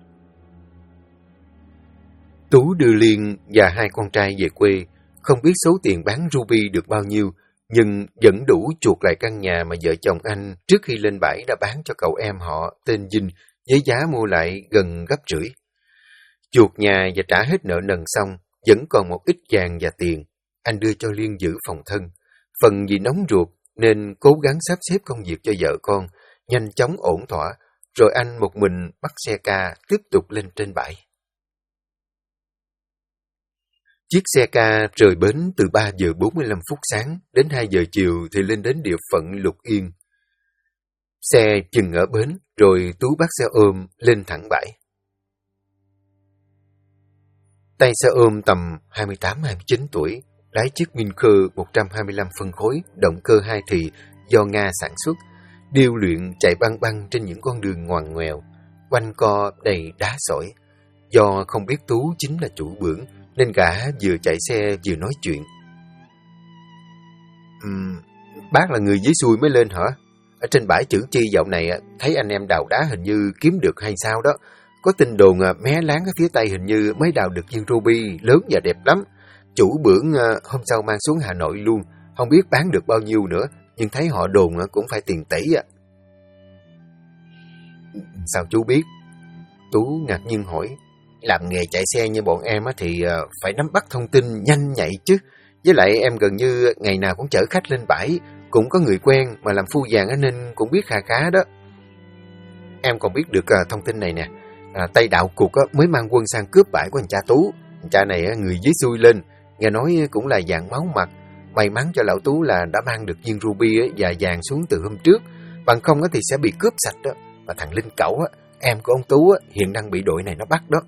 Tú đưa Liên và hai con trai về quê, không biết số tiền bán ruby được bao nhiêu, nhưng vẫn đủ chuộc lại căn nhà mà vợ chồng anh trước khi lên bãi đã bán cho cậu em họ tên Vinh với giá mua lại gần gấp rưỡi. Chuộc nhà và trả hết nợ nần xong, vẫn còn một ít vàng và tiền. Anh đưa cho Liên giữ phòng thân. Phần vì nóng ruột nên cố gắng sắp xếp công việc cho vợ con, nhanh chóng ổn thỏa, rồi anh một mình bắt xe ca tiếp tục lên trên bãi. Chiếc xe ca rời bến từ 3 giờ 45 phút sáng đến 2 giờ chiều thì lên đến địa phận Lục Yên. Xe dừng ở bến, rồi Tú bắt xe ôm lên thẳng bãi. Tay xe ôm tầm 28-29 tuổi, lái chiếc Minker 125 phân khối, động cơ 2 thì do Nga sản xuất, điêu luyện chạy băng băng trên những con đường ngoằn ngoèo, quanh co đầy đá sỏi. Do không biết Tú chính là chủ bưởng, nên gã vừa chạy xe vừa nói chuyện. Bác là người dưới xuôi mới lên hả? Ở trên bãi Chữ Chi dạo này thấy anh em đào đá hình như kiếm được hay sao đó. Có tin đồn mé láng ở phía tây hình như mới đào được viên ruby lớn và đẹp lắm. Chủ bưởng hôm sau mang xuống Hà Nội luôn, không biết bán được bao nhiêu nữa, nhưng thấy họ đồn cũng phải tiền tỷ ạ. Sao chú biết? Tú ngạc nhiên hỏi. Làm nghề chạy xe như bọn em thì phải nắm bắt thông tin nhanh nhạy chứ. Với lại em gần như ngày nào cũng chở khách lên bãi, cũng có người quen mà làm phu vàng nên cũng biết khá khá đó. Em còn biết được thông tin này nè. Tây Đạo Cục mới mang quân sang cướp bãi của anh cha Tú. Anh cha này người dưới xuôi lên, nghe nói cũng là vàng máu mặt. May mắn cho lão Tú là đã mang được viên ruby và vàng xuống từ hôm trước. Bằng không thì sẽ bị cướp sạch đó. Mà thằng Linh Cẩu, em của ông Tú hiện đang bị đội này nó bắt đó.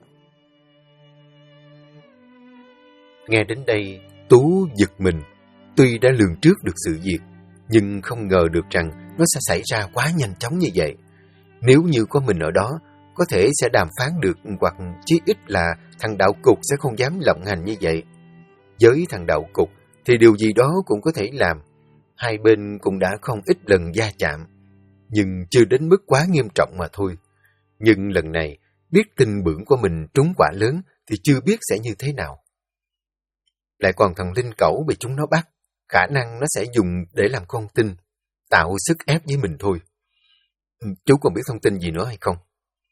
Nghe đến đây, Tú giật mình. Tuy đã lường trước được sự việc, nhưng không ngờ được rằng nó sẽ xảy ra quá nhanh chóng như vậy. Nếu như có mình ở đó, có thể sẽ đàm phán được, hoặc chí ít là thằng Đạo Cục sẽ không dám lộng hành như vậy. Với thằng Đạo Cục thì điều gì đó cũng có thể làm. Hai bên cũng đã không ít lần va chạm, nhưng chưa đến mức quá nghiêm trọng mà thôi. Nhưng lần này, biết tin bưởng của mình trúng quả lớn thì chưa biết sẽ như thế nào. Lại còn thằng Linh Cẩu bị chúng nó bắt, khả năng nó sẽ dùng để làm con tin, tạo sức ép với mình thôi. Chú còn biết thông tin gì nữa hay không?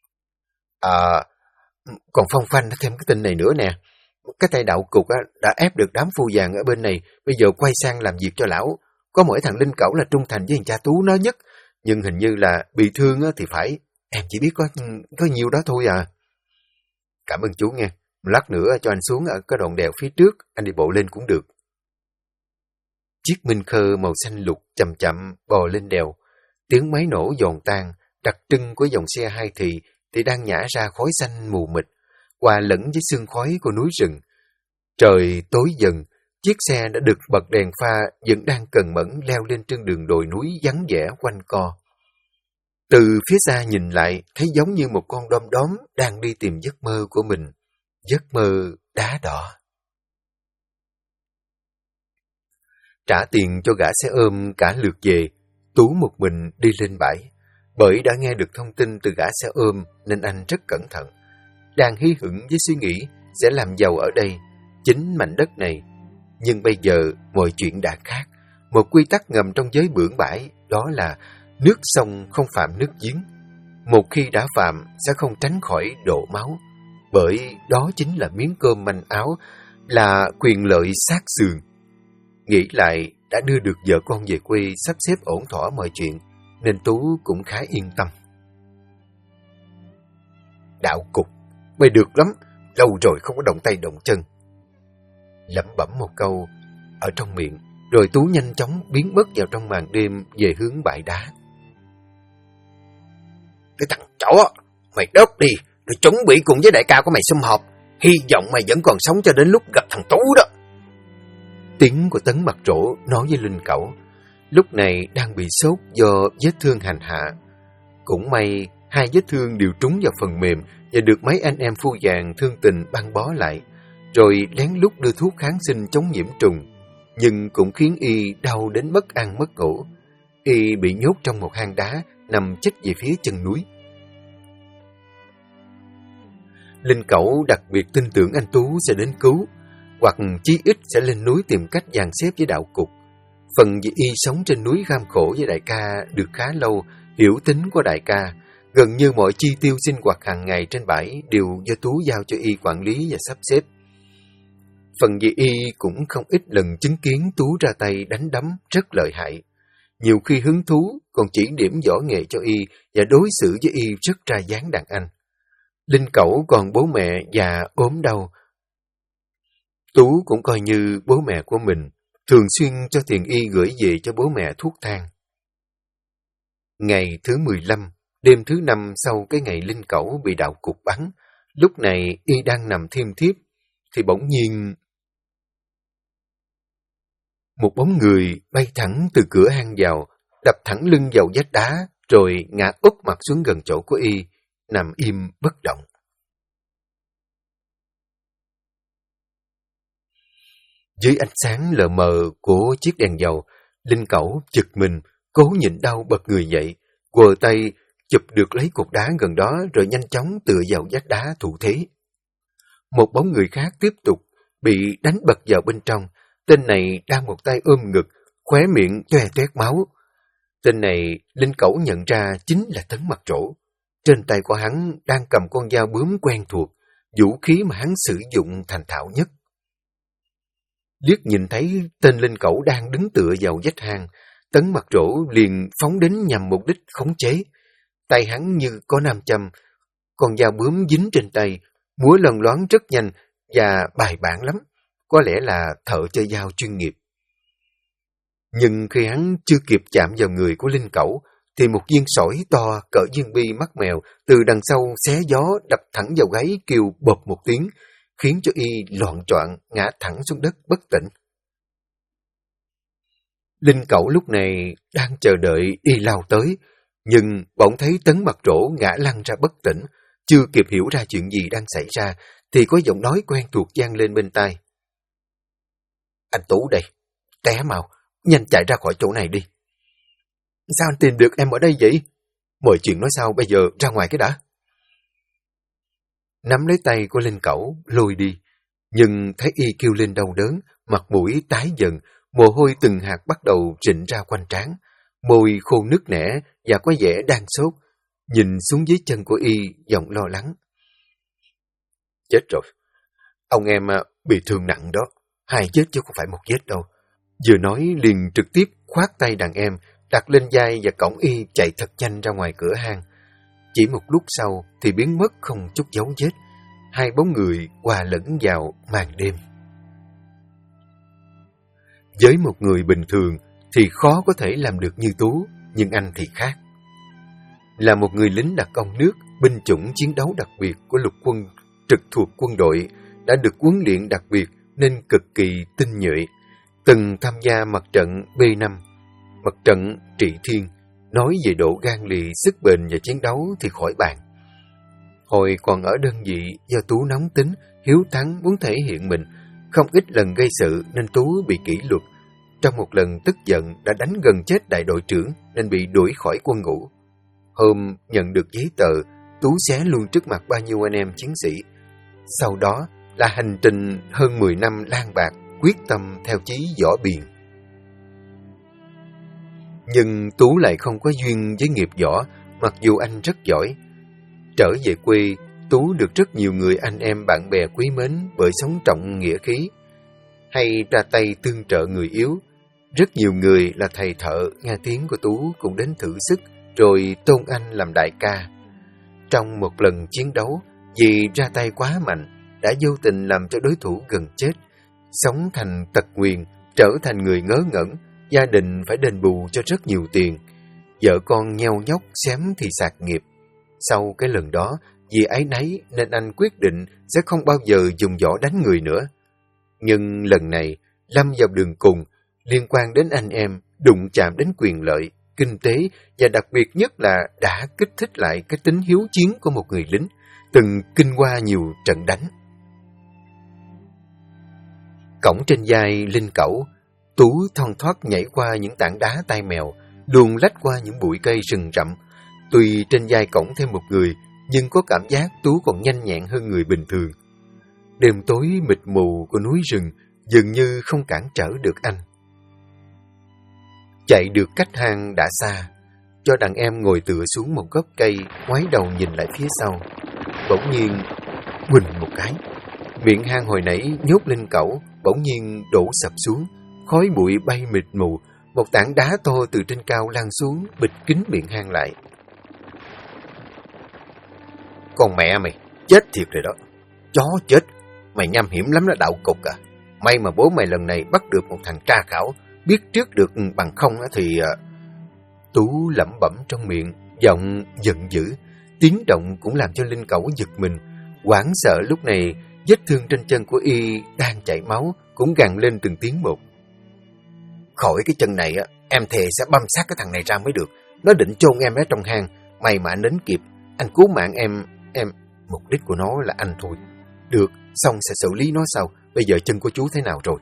Còn phong phanh thêm cái tin này nữa nè. Cái tay Đạo Cục đã ép được đám phu vàng ở bên này, bây giờ quay sang làm việc cho lão. Có mỗi thằng Linh Cẩu là trung thành với thằng cha Tú nó nhất, nhưng hình như là bị thương thì phải. Em chỉ biết có nhiêu đó thôi à. Cảm ơn chú nghe. Lát nữa cho anh xuống ở cái đoạn đèo phía trước, anh đi bộ lên cũng được. Chiếc Minh Khơ màu xanh lục chậm chậm bò lên đèo. Tiếng máy nổ giòn tan, đặc trưng của dòng xe hai thì đang nhả ra khói xanh mù mịt, hòa lẫn với sương khói của núi rừng. Trời tối dần, chiếc xe đã được bật đèn pha vẫn đang cần mẫn leo lên trên đường đồi núi vắng vẻ quanh co. Từ phía xa nhìn lại, thấy giống như một con đom đóm đang đi tìm giấc mơ của mình. Giấc mơ đá đỏ. Trả tiền cho gã xe ôm cả lượt về, Tú một mình đi lên bãi. Bởi đã nghe được thông tin từ gã xe ôm nên anh rất cẩn thận. Đang hí hửng với suy nghĩ sẽ làm giàu ở đây, chính mảnh đất này. Nhưng bây giờ mọi chuyện đã khác. Một quy tắc ngầm trong giới bưởi bãi, đó là nước sông không phạm nước giếng. Một khi đã phạm sẽ không tránh khỏi đổ máu. Bởi đó chính là miếng cơm manh áo, là quyền lợi sát sườn. Nghĩ lại đã đưa được vợ con về quê sắp xếp ổn thỏa mọi chuyện, nên Tú cũng khá yên tâm. Đạo Cục, mày được lắm, lâu rồi không có động tay động chân. Lẩm bẩm một câu ở trong miệng, rồi Tú nhanh chóng biến mất vào trong màn đêm về hướng bãi đá. Cái thằng chó, mày đớp đi, rồi chuẩn bị cùng với đại ca của mày sum họp. Hy vọng mày vẫn còn sống cho đến lúc gặp thằng Tú đó. Tiếng của Tấn Mặt Trổ nói với Linh Cẩu, lúc này đang bị sốt do vết thương hành hạ. Cũng may hai vết thương đều trúng vào phần mềm và được mấy anh em phu vàng thương tình băng bó lại, rồi lén lút đưa thuốc kháng sinh chống nhiễm trùng, nhưng cũng khiến y đau đến mất ăn mất ngủ. Y bị nhốt trong một hang đá, nằm chết về phía chân núi. Linh Cẩu đặc biệt tin tưởng anh Tú sẽ đến cứu, hoặc chí ít sẽ lên núi tìm cách dàn xếp với đạo cục. Phần vì y sống trên núi kham khổ với đại ca được khá lâu, hiểu tính của đại ca, gần như mọi chi tiêu sinh hoạt hàng ngày trên bãi đều do Tú giao cho y quản lý và sắp xếp. Phần vì y cũng không ít lần chứng kiến Tú ra tay đánh đấm rất lợi hại. Nhiều khi hứng thú còn chỉ điểm võ nghệ cho y và đối xử với y rất ra dáng đàn anh. Linh Cẩu còn bố mẹ già ốm đau. Tú cũng coi như bố mẹ của mình, thường xuyên cho tiền y gửi về cho bố mẹ thuốc thang. Ngày thứ 15, đêm thứ 5 sau cái ngày Linh Cẩu bị đạo cục bắn, lúc này y đang nằm thiêm thiếp, thì bỗng nhiên một bóng người bay thẳng từ cửa hang vào, đập thẳng lưng vào vách đá, rồi ngã úp mặt xuống gần chỗ của y, nằm im bất động. Dưới ánh sáng lờ mờ của chiếc đèn dầu, Linh Cẩu giật mình, cố nhịn đau bật người dậy, quờ tay chụp được lấy cục đá gần đó rồi nhanh chóng tựa vào vách đá thủ thế. Một bóng người khác tiếp tục bị đánh bật vào bên trong. Tên này đang một tay ôm ngực, khóe miệng toe toét máu. Tên này Linh Cẩu nhận ra chính là Tấn Mặt Trổ. Trên tay của hắn đang cầm con dao bướm quen thuộc, vũ khí mà hắn sử dụng thành thạo nhất. Liếc nhìn thấy tên Linh Cẩu đang đứng tựa vào vách hang, Tấn Mặt Trổ liền phóng đến nhằm mục đích khống chế. Tay hắn như có nam châm, con dao bướm dính trên tay, múa lân loáng rất nhanh và bài bản lắm, có lẽ là thợ chơi dao chuyên nghiệp. Nhưng khi hắn chưa kịp chạm vào người của Linh Cẩu, thì một viên sỏi to cỡ viên bi mắt mèo từ đằng sau xé gió đập thẳng vào gáy kêu bộp một tiếng, khiến cho y loạng choạng ngã thẳng xuống đất bất tỉnh. Linh Cẩu lúc này đang chờ đợi y lao tới, nhưng bỗng thấy Tấn Mặt Trổ ngã lăn ra bất tỉnh, chưa kịp hiểu ra chuyện gì đang xảy ra, thì có giọng nói quen thuộc vang lên bên tai. Anh Tú đây, té mau, nhanh chạy ra khỏi chỗ này đi. Sao anh tìm được em ở đây vậy? Mọi chuyện nói sau, bây giờ ra ngoài cái đã. Nắm lấy tay của Linh Cẩu, lôi đi, nhưng thấy y kêu lên đau đớn, mặt mũi tái dần, mồ hôi từng hạt bắt đầu rịn ra quanh trán, môi khô nứt nẻ và có vẻ đang sốt, nhìn xuống dưới chân của y, giọng lo lắng. Chết rồi, ông em bị thương nặng đó, hai chết chứ không phải một vết đâu. Vừa nói liền trực tiếp khoát tay đàn em, đặt lên vai và cõng y chạy thật nhanh ra ngoài cửa hang. Chỉ một lúc sau thì biến mất không chút dấu vết, hai bóng người hòa lẫn vào màn đêm. Với một người bình thường thì khó có thể làm được như Tú, nhưng anh thì khác. Là một người lính đặc công nước, binh chủng chiến đấu đặc biệt của lục quân trực thuộc quân đội, đã được huấn luyện đặc biệt nên cực kỳ tinh nhuệ, từng tham gia mặt trận B5, mặt trận Trị Thiên. Nói về độ gan lì, sức bền và chiến đấu thì khỏi bàn. Hồi còn ở đơn vị, do Tú nóng tính, hiếu thắng, muốn thể hiện mình, không ít lần gây sự nên Tú bị kỷ luật. Trong một lần tức giận đã đánh gần chết đại đội trưởng nên bị đuổi khỏi quân ngũ. Hôm nhận được giấy tờ, Tú xé luôn trước mặt bao nhiêu anh em chiến sĩ. Sau đó là hành trình hơn 10 năm lang bạc, quyết tâm theo chí võ biền. Nhưng Tú lại không có duyên với nghiệp võ, mặc dù anh rất giỏi. Trở về quê, Tú được rất nhiều người anh em bạn bè quý mến bởi sống trọng nghĩa khí, hay ra tay tương trợ người yếu. Rất nhiều người là thầy thợ nghe tiếng của Tú cũng đến thử sức, rồi tôn anh làm đại ca. Trong một lần chiến đấu, vì ra tay quá mạnh, đã vô tình làm cho đối thủ gần chết, sống thành tật nguyền, trở thành người ngớ ngẩn, gia đình phải đền bù cho rất nhiều tiền. Vợ con nheo nhóc xém thì sạc nghiệp. Sau cái lần đó, vì áy náy nên anh quyết định sẽ không bao giờ dùng võ đánh người nữa. Nhưng lần này, lâm vào đường cùng, liên quan đến anh em, đụng chạm đến quyền lợi, kinh tế và đặc biệt nhất là đã kích thích lại cái tính hiếu chiến của một người lính, từng kinh qua nhiều trận đánh. Cõng trên vai Linh Cẩu, Tú thon thoắt nhảy qua những tảng đá tai mèo, luồn lách qua những bụi cây rừng rậm. Tuy trên vai cõng thêm một người, nhưng có cảm giác Tú còn nhanh nhẹn hơn người bình thường. Đêm tối mịt mù của núi rừng dường như không cản trở được anh. Chạy được cách hang đã xa, cho đàn em ngồi tựa xuống một gốc cây, ngoái đầu nhìn lại phía sau. Bỗng nhiên, huỳnh một cái, miệng hang hồi nãy nhốt Linh Cẩu bỗng nhiên đổ sập xuống, khói bụi bay mịt mù, một tảng đá to từ trên cao lăn xuống, bịt kín miệng hang lại. Con mẹ mày, chết thiệt rồi đó. Chó chết, mày nham hiểm lắm đó đạo cục à. May mà bố mày lần này bắt được một thằng tra khảo, biết trước được bằng không thì... Tú lẩm bẩm trong miệng, giọng giận dữ, tiếng động cũng làm cho Linh Cẩu giật mình. Hoảng sợ lúc này, vết thương trên chân của y đang chảy máu, cũng gằn lên từng tiếng một. Khỏi cái chân này, em thề sẽ băm xác cái thằng này ra mới được. Nó định chôn em ở trong hang, may mà anh đến kịp. Anh cứu mạng em, mục đích của nó là anh thôi. Được, xong sẽ xử lý nó sau. Bây giờ chân của chú thế nào rồi?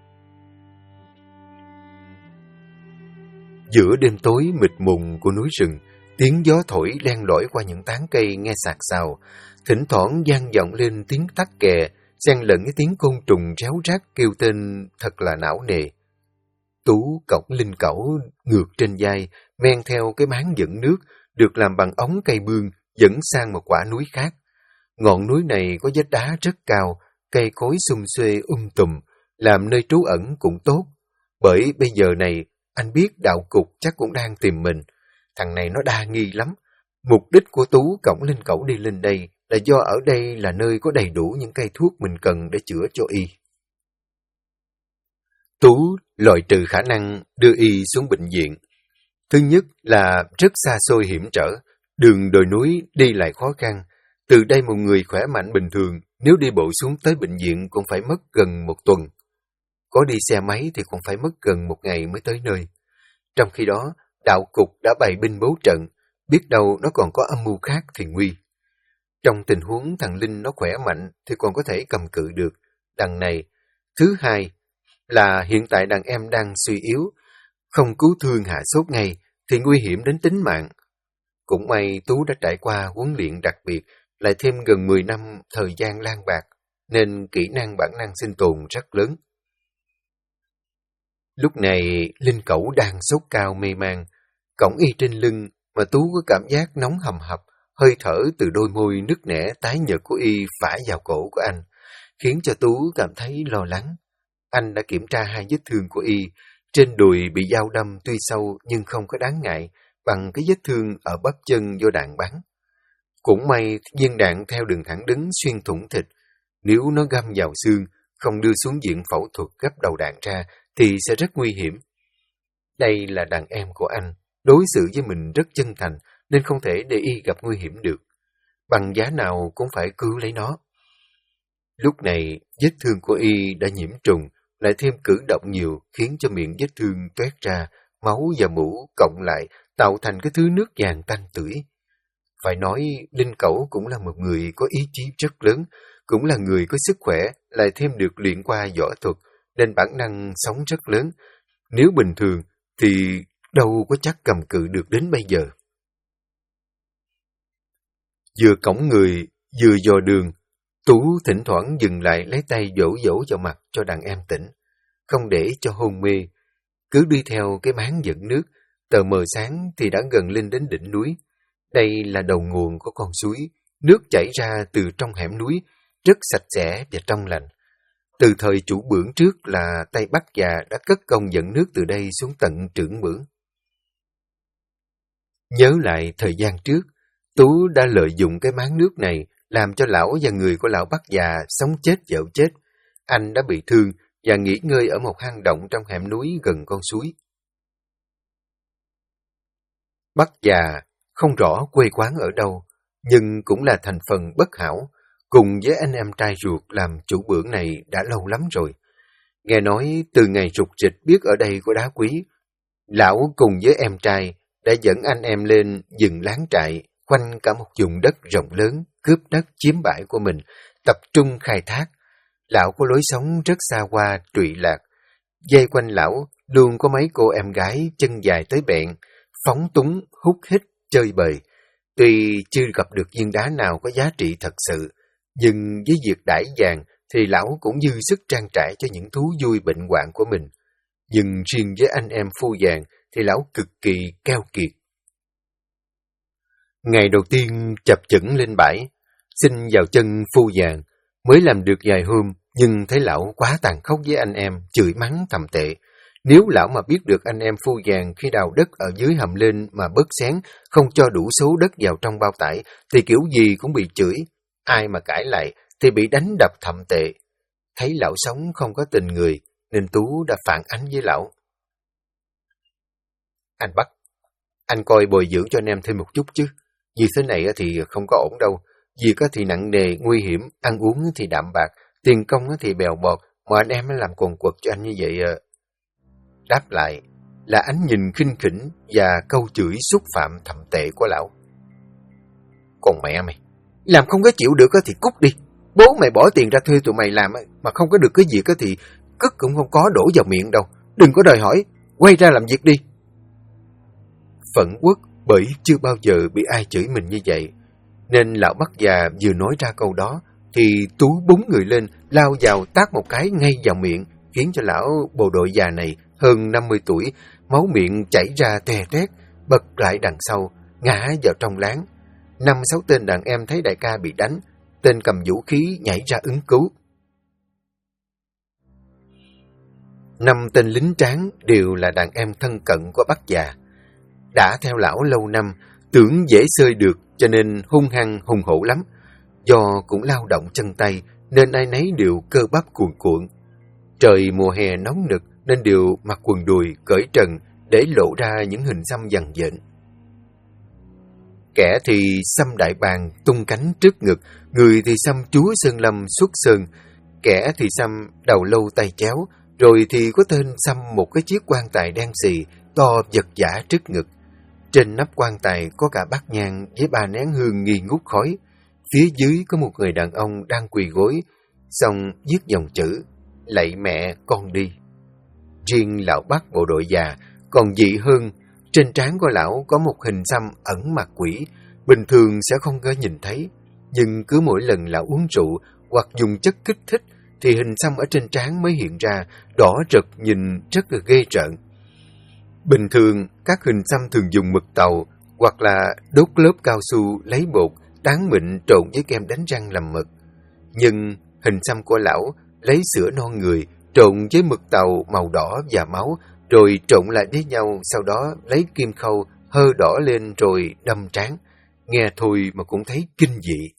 Giữa đêm tối mịt mùng của núi rừng, tiếng gió thổi len lỏi qua những tán cây nghe xạt xào, thỉnh thoảng vang vọng lên tiếng tắc kè, xen lẫn cái tiếng côn trùng réo rắt kêu tên thật là não nề. Tú cõng Linh Cẩu ngược trên vai, men theo cái máng dẫn nước, được làm bằng ống cây bương, dẫn sang một quả núi khác. Ngọn núi này có vách đá rất cao, cây cối xum xuê tùm, làm nơi trú ẩn cũng tốt. Bởi bây giờ này, anh biết đạo cục chắc cũng đang tìm mình. Thằng này nó đa nghi lắm. Mục đích của Tú cõng Linh Cẩu đi lên đây là do ở đây là nơi có đầy đủ những cây thuốc mình cần để chữa cho y. Tú loại trừ khả năng đưa y xuống bệnh viện. Thứ nhất là rất xa xôi hiểm trở, đường đồi núi đi lại khó khăn. Từ đây một người khỏe mạnh bình thường, nếu đi bộ xuống tới bệnh viện cũng phải mất gần 1 tuần. Có đi xe máy thì cũng phải mất gần 1 ngày mới tới nơi. Trong khi đó, đạo cục đã bày binh bố trận, biết đâu nó còn có âm mưu khác thì nguy. Trong tình huống thằng Linh nó khỏe mạnh thì còn có thể cầm cự được. Đằng này, thứ hai là hiện tại đàn em đang suy yếu, không cứu thương hạ sốt ngay thì nguy hiểm đến tính mạng. Cũng may Tú đã trải qua huấn luyện đặc biệt, lại thêm gần 10 năm thời gian lang bạc, nên kỹ năng bản năng sinh tồn rất lớn. Lúc này, Linh Cẩu đang sốt cao mê man, cõng y trên lưng mà Tú có cảm giác nóng hầm hập, hơi thở từ đôi môi nứt nẻ tái nhợt của y phả vào cổ của anh, khiến cho Tú cảm thấy lo lắng. Anh đã kiểm tra 2 vết thương của y, trên đùi bị dao đâm tuy sâu nhưng không có đáng ngại bằng cái vết thương ở bắp chân do đạn bắn. Cũng may viên đạn theo đường thẳng đứng xuyên thủng thịt, nếu nó găm vào xương, không đưa xuống viện phẫu thuật gấp đầu đạn ra thì sẽ rất nguy hiểm. Đây là đàn em của anh, đối xử với mình rất chân thành nên không thể để y gặp nguy hiểm được. Bằng giá nào cũng phải cứu lấy nó. Lúc này, vết thương của y đã nhiễm trùng, lại thêm cử động nhiều khiến cho miệng vết thương toét ra, máu và mũ cộng lại tạo thành cái thứ nước vàng tanh tưởi. Phải nói, Linh Cẩu cũng là một người có ý chí rất lớn, cũng là người có sức khỏe, lại thêm được luyện qua võ thuật, nên bản năng sống rất lớn. Nếu bình thường thì đâu có chắc cầm cự được đến bây giờ. Vừa cõng người, vừa dò đường, Tú thỉnh thoảng dừng lại lấy tay vỗ vỗ vào mặt cho đàn em tỉnh, không để cho hôn mê. Cứ đi theo cái máng dẫn nước, tờ mờ sáng thì đã gần lên đến đỉnh núi. Đây là đầu nguồn của con suối, nước chảy ra từ trong hẻm núi, rất sạch sẽ và trong lành. Từ thời chủ bưởng trước là Tây Bắc già đã cất công dẫn nước từ đây xuống tận Trưởng Bưởng. Nhớ lại thời gian trước, Tú đã lợi dụng cái máng nước này làm cho lão và người của lão Bắc già sống chết dạo chết. Anh đã bị thương và nghỉ ngơi ở một hang động trong hẻm núi gần con suối. Bắc già không rõ quê quán ở đâu, nhưng cũng là thành phần bất hảo, cùng với anh em trai ruột làm chủ bưởng này đã lâu lắm rồi. Nghe nói từ ngày rục rịch biết ở đây có đá quý, lão cùng với em trai đã dẫn anh em lên dựng láng trại, quanh cả một vùng đất rộng lớn, cướp đất chiếm bãi của mình, tập trung khai thác. Lão có lối sống rất xa hoa, trụy lạc. Dây quanh lão luôn có mấy cô em gái chân dài tới bẹn, phóng túng, hút hít, chơi bời. Tuy chưa gặp được viên đá nào có giá trị thật sự, nhưng với việc đãi vàng thì lão cũng dư sức trang trải cho những thú vui bệnh hoạn của mình. Nhưng riêng với anh em phu vàng thì lão cực kỳ keo kiệt. Ngày đầu tiên chập chững lên bãi, xin vào chân phu vàng, mới làm được vài hôm, nhưng thấy lão quá tàn khốc với anh em, chửi mắng thậm tệ. Nếu lão mà biết được anh em phu vàng khi đào đất ở dưới hầm lên mà bớt xén, không cho đủ số đất vào trong bao tải, thì kiểu gì cũng bị chửi. Ai mà cãi lại thì bị đánh đập thậm tệ. Thấy lão sống không có tình người, nên Tú đã phản ánh với lão. Anh Bắc, anh coi bồi dưỡng cho anh em thêm một chút chứ. Như thế này thì không có ổn đâu. Việc thì nặng nề, nguy hiểm, ăn uống thì đạm bạc, tiền công thì bèo bọt, mà anh em làm quần quật cho anh như vậy. Đáp lại là ánh nhìn khinh khỉnh và câu chửi xúc phạm thậm tệ của lão. Còn mẹ mày, làm không có chịu được thì cút đi. Bố mày bỏ tiền ra thuê tụi mày làm mà không có được cái việc thì cất cũng không có đổ vào miệng đâu. Đừng có đòi hỏi, quay ra làm việc đi. Phẫn uất bởi chưa bao giờ bị ai chửi mình như vậy, nên lão Bắc già vừa nói ra câu đó thì Tú búng người lên, lao vào tát một cái ngay vào miệng, khiến cho lão bộ đội già này hơn 50 tuổi, máu miệng chảy ra tè tét, bật lại đằng sau, ngã vào trong láng. 5-6 tên đàn em thấy đại ca bị đánh, tên cầm vũ khí nhảy ra ứng cứu. 5 tên lính tráng đều là đàn em thân cận của Bắc già. Đã theo lão lâu năm, tưởng dễ xơi được cho nên hung hăng hùng hổ lắm. Do cũng lao động chân tay nên ai nấy đều cơ bắp cuồn cuộn. Trời mùa hè nóng nực nên đều mặc quần đùi cởi trần để lộ ra những hình xăm dằn dện. Kẻ thì xăm đại bàng tung cánh trước ngực, người thì xăm chúa Sơn Lâm xuất sơn, kẻ thì xăm đầu lâu tay chéo, rồi thì có tên xăm một cái chiếc quan tài đen xì to vật vã trước ngực. Trên nắp quan tài có cả bát nhang với 3 nén hương nghi ngút khói. Phía dưới có một người đàn ông đang quỳ gối, xong viết dòng chữ: lạy mẹ con đi. Riêng lão Bắc bộ đội già còn dị hơn, trên trán của lão có một hình xăm ẩn mặt quỷ, bình thường sẽ không có nhìn thấy, nhưng cứ mỗi lần lão uống rượu hoặc dùng chất kích thích thì hình xăm ở trên trán mới hiện ra, đỏ rực nhìn rất là ghê rợn. Bình thường các hình xăm thường dùng mực tàu hoặc là đốt lớp cao su lấy bột tán mịn trộn với kem đánh răng làm mực, nhưng hình xăm của lão lấy sữa non người trộn với mực tàu màu đỏ và máu, rồi trộn lại với nhau, sau đó lấy kim khâu hơ đỏ lên rồi đâm trán. Nghe thôi mà cũng thấy kinh dị.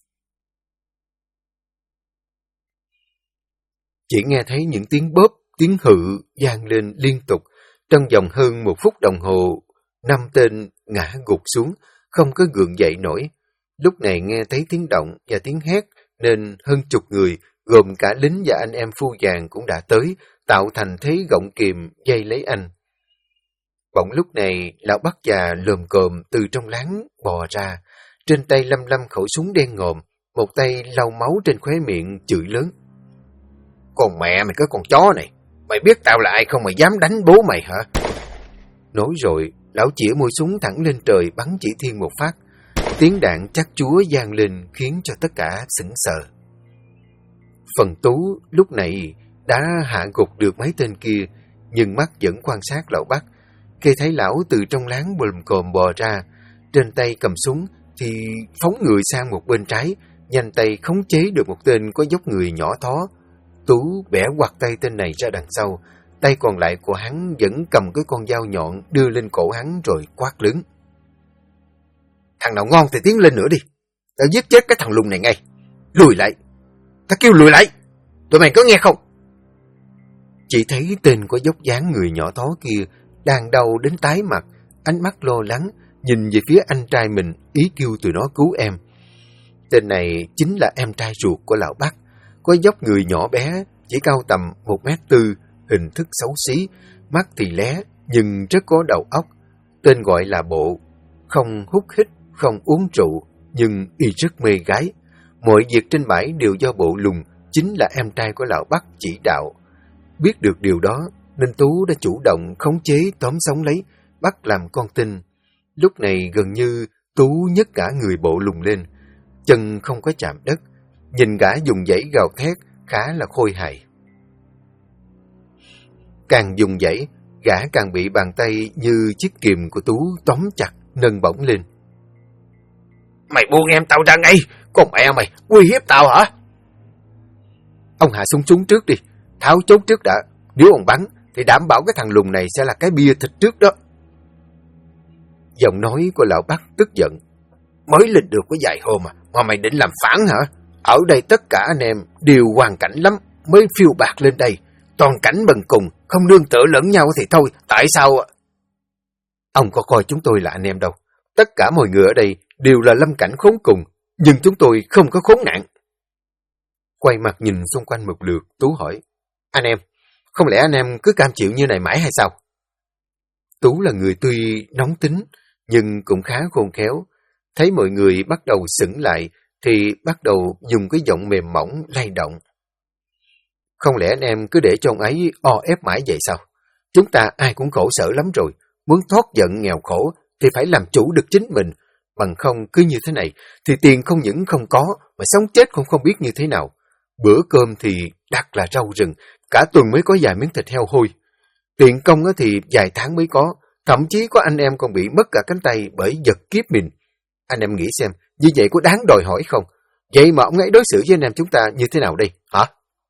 Chỉ nghe thấy những tiếng bóp, tiếng hự vang lên liên tục. Trong vòng hơn 1 phút đồng hồ, 5 tên ngã gục xuống, không có gượng dậy nổi. Lúc này nghe thấy tiếng động và tiếng hét, nên hơn chục người, gồm cả lính và anh em phu vàng cũng đã tới, tạo thành thế gọng kìm dây lấy anh. Bỗng lúc này, lão Bắc già lồm cồm từ trong láng bò ra, trên tay lăm lăm khẩu súng đen ngòm, một tay lau máu trên khóe miệng chửi lớn: Còn mẹ mày, cái con chó này, mày biết tao là ai không mà dám đánh bố mày hả? Nói rồi, lão chĩa mũi súng thẳng lên trời bắn chỉ thiên một phát. Tiếng đạn chát chúa vang lên khiến cho tất cả sững sờ. Phần Tú lúc này đã hạ gục được mấy tên kia, nhưng mắt vẫn quan sát lão Bắc. Khi thấy lão từ trong láng bùm cồm bò ra, trên tay cầm súng thì phóng người sang một bên trái, nhanh tay khống chế được một tên có dốc người nhỏ thó. Tú bẻ quạt tay tên này ra đằng sau, tay còn lại của hắn vẫn cầm cái con dao nhọn đưa lên cổ hắn rồi quát lớn: Thằng nào ngon thì tiến lên nữa đi, tao giết chết cái thằng lùn này ngay. Lùi lại, tao kêu lùi lại, tụi mày có nghe không? Chỉ thấy tên có dốc dáng người nhỏ thó kia đang đau đến tái mặt, ánh mắt lo lắng nhìn về phía anh trai mình, ý kêu tụi nó cứu em. Tên này chính là em trai ruột của lão Bắc, có dốc người nhỏ bé, chỉ cao tầm 1m4, hình thức xấu xí, mắt thì lé nhưng rất có đầu óc. Tên gọi là Bộ, không hút hít, không uống rượu, nhưng y rất mê gái. Mọi việc trên bãi đều do Bộ Lùng, chính là em trai của lão Bắc chỉ đạo. Biết được điều đó, nên Tú đã chủ động khống chế tóm sống lấy, bắt làm con tin. Lúc này gần như Tú nhấc cả người Bộ Lùng lên, chân không có chạm đất, nhìn gã dùng dãy gào thét khá là khôi hài. Càng dùng dãy, gã càng bị bàn tay như chiếc kìm của Tú tóm chặt, nâng bổng lên. Mày buông em tao ra ngay, con mẹ mày, uy hiếp tao hả? Ông hạ súng súng trước đi, tháo chốt trước đã, nếu ông bắn thì đảm bảo cái thằng Lùng này sẽ là cái bia thịt trước đó. Giọng nói của lão Bắc tức giận. Mới lên được có vài hôm mà mày định làm phản hả? Ở đây tất cả anh em đều hoàn cảnh lắm, mới phiêu bạc lên đây. Toàn cảnh bần cùng, không nương tựa lẫn nhau thì thôi, tại sao? Ông có coi chúng tôi là anh em đâu. Tất cả mọi người ở đây đều là lâm cảnh khốn cùng, nhưng chúng tôi không có khốn nạn. Quay mặt nhìn xung quanh một lượt, Tú hỏi. Anh em, không lẽ anh em cứ cam chịu như này mãi hay sao? Tú là người tuy nóng tính, nhưng cũng khá khôn khéo. Thấy mọi người bắt đầu sững lại, thì bắt đầu dùng cái giọng mềm mỏng lay động. Không lẽ anh em cứ để cho ông ấy o ép mãi vậy sao? Chúng ta ai cũng khổ sở lắm rồi, muốn thoát giận nghèo khổ thì phải làm chủ được chính mình. Bằng không cứ như thế này thì tiền không những không có, mà sống chết cũng không biết như thế nào. Bữa cơm thì đặt là rau rừng, cả tuần mới có vài miếng thịt heo hôi. Tiền công thì vài tháng mới có, thậm chí có anh em còn bị mất cả cánh tay bởi giật kiếp mình. Anh em nghĩ xem, như vậy có đáng đòi hỏi không? Vậy mà ông ấy đối xử với anh em chúng ta như thế nào đây, hả?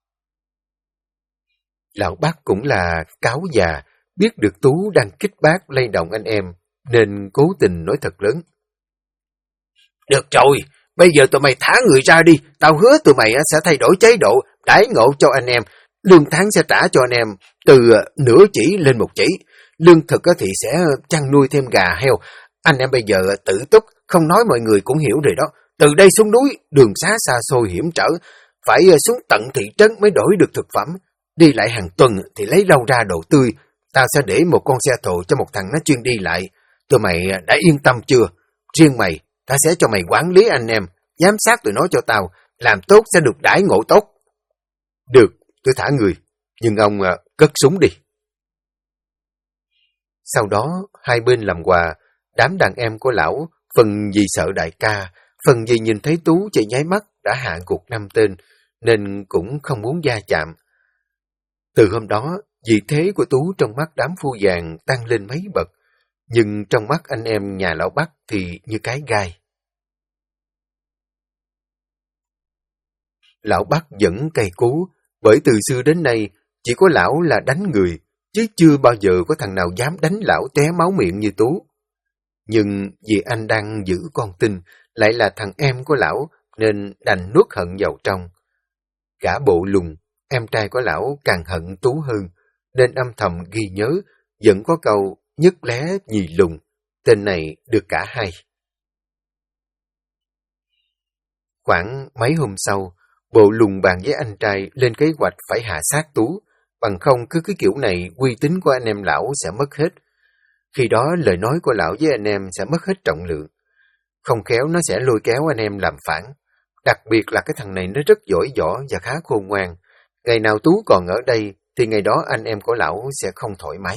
Lão Bác cũng là cáo già, biết được Tú đang kích bác lay động anh em, nên cố tình nói thật lớn. Được rồi, bây giờ tụi mày thả người ra đi, tao hứa tụi mày sẽ thay đổi chế độ, đãi ngộ cho anh em. Lương tháng sẽ trả cho anh em từ nửa chỉ lên 1 chỉ. Lương thực thì sẽ chăn nuôi thêm gà heo. Anh em bây giờ tự túc, không nói mọi người cũng hiểu rồi đó. Từ đây xuống núi, đường xá xa xôi hiểm trở, phải xuống tận thị trấn mới đổi được thực phẩm. Đi lại hàng tuần thì lấy rau ra đồ tươi. Tao sẽ để một con xe thồ cho một thằng nó chuyên đi lại. Tụi mày đã yên tâm chưa? Riêng mày, tao sẽ cho mày quản lý anh em, giám sát tụi nó cho tao, làm tốt sẽ được đãi ngộ tốt. Được, tôi thả người, nhưng ông cất súng đi. Sau đó, hai bên làm quà, đám đàn em của lão, phần vì sợ đại ca, phần vì nhìn thấy Tú chạy nháy mắt đã hạ gục 5 tên, nên cũng không muốn va chạm. Từ hôm đó, vị thế của Tú trong mắt đám phu vàng tăng lên mấy bậc, nhưng trong mắt anh em nhà lão Bắc thì như cái gai. Lão Bắc vẫn cay cú, bởi từ xưa đến nay chỉ có lão là đánh người, chứ chưa bao giờ có thằng nào dám đánh lão té máu miệng như Tú. Nhưng vì anh đang giữ con tin, lại là thằng em của lão, nên đành nuốt hận vào trong. Gã Bộ Lùng, em trai của lão càng hận Tú hơn, nên âm thầm ghi nhớ, vẫn có câu nhất lé nhì lùng, tên này được cả hai. Khoảng mấy hôm sau, Bộ Lùng bàn với anh trai lên kế hoạch phải hạ sát Tú, bằng không cứ cái kiểu này uy tín của anh em lão sẽ mất hết. Khi đó lời nói của lão với anh em sẽ mất hết trọng lượng. Không khéo nó sẽ lôi kéo anh em làm phản. Đặc biệt là cái thằng này nó rất giỏi võ và khá khôn ngoan. Ngày nào Tú còn ở đây thì ngày đó anh em của lão sẽ không thoải mái.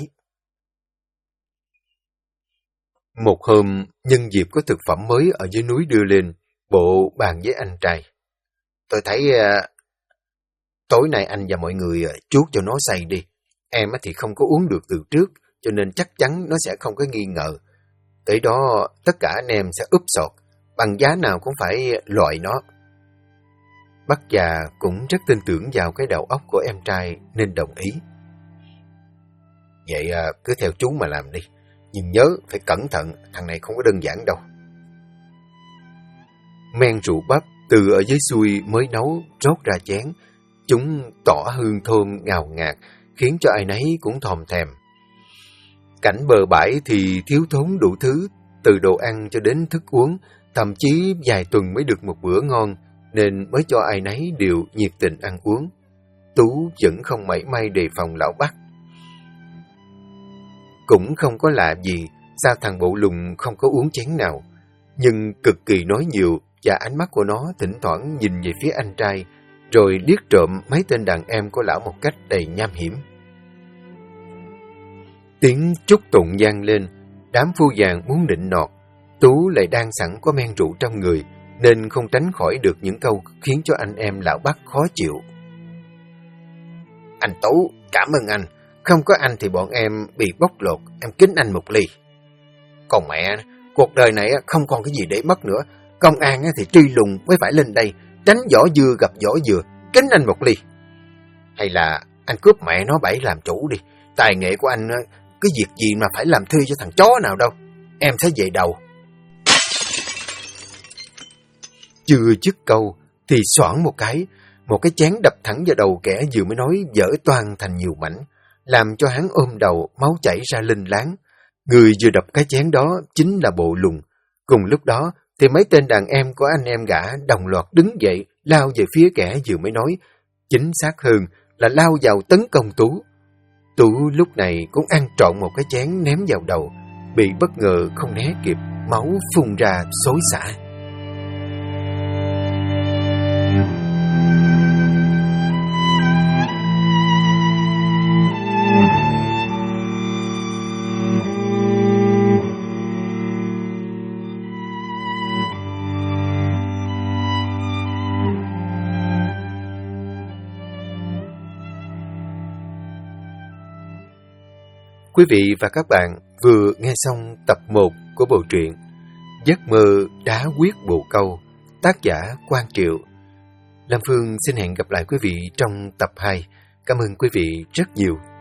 Một hôm, nhân dịp có thực phẩm mới ở dưới núi đưa lên, Bộ bàn với anh trai. Tôi thấy tối nay anh và mọi người chuốt cho nó say đi. Em thì không có uống được từ trước, cho nên chắc chắn nó sẽ không có nghi ngờ. Tới đó tất cả anh em sẽ úp sọt, bằng giá nào cũng phải loại nó. Bác già cũng rất tin tưởng vào cái đầu óc của em trai nên đồng ý. Vậy cứ theo chú mà làm đi, nhưng nhớ phải cẩn thận, thằng này không có đơn giản đâu. Men rượu bắp từ ở dưới xuôi mới nấu rót ra chén, chúng tỏ hương thơm ngào ngạt, khiến cho ai nấy cũng thòm thèm. Cảnh bờ bãi thì thiếu thốn đủ thứ, từ đồ ăn cho đến thức uống, thậm chí vài tuần mới được một bữa ngon, nên mới cho ai nấy đều nhiệt tình ăn uống. Tú vẫn không mảy may đề phòng lão Bắc. Cũng không có lạ gì, sao thằng Bộ Lùng không có uống chén nào. nhưng cực kỳ nói nhiều và ánh mắt của nó thỉnh thoảng nhìn về phía anh trai, rồi liếc trộm mấy tên đàn em của lão một cách đầy nham hiểm. Tiếng trúc tụng vang lên, đám phu vàng muốn nịnh nọt. Tú lại đang sẵn có men rượu trong người, nên không tránh khỏi được những câu khiến cho anh em lão Bắc khó chịu. Anh Tú, cảm ơn anh. Không có anh thì bọn em bị bóc lột, em kính anh một ly. Còn mẹ, cuộc đời này không còn cái gì để mất nữa. Công an thì truy lùng mới phải lên đây, tránh vỏ dưa gặp vỏ dừa, kính anh một ly. Hay là anh cướp mẹ nó bẫy làm chủ đi. Tài nghệ của anh, cái việc gì mà phải làm thuê cho thằng chó nào đâu. Em sẽ về đầu. Chưa dứt câu thì xoảng một cái chén đập thẳng vào đầu kẻ vừa mới nói vỡ toang thành nhiều mảnh, làm cho hắn ôm đầu, máu chảy ra linh láng. Người vừa đập cái chén đó chính là Bộ Lùng. Cùng lúc đó thì mấy tên đàn em của anh em gã đồng loạt đứng dậy, lao về phía kẻ vừa mới nói, chính xác hơn là lao vào tấn công Tú. Tú lúc này cũng ăn trọn một cái chén ném vào đầu, bị bất ngờ không né kịp, máu phun ra xối xả. Quý vị và các bạn vừa nghe xong tập 1 của bộ truyện Giấc mơ đá quyết bồ câu, tác giả Quang Triệu. Lam Phương xin hẹn gặp lại quý vị trong tập 2. Cảm ơn quý vị rất nhiều.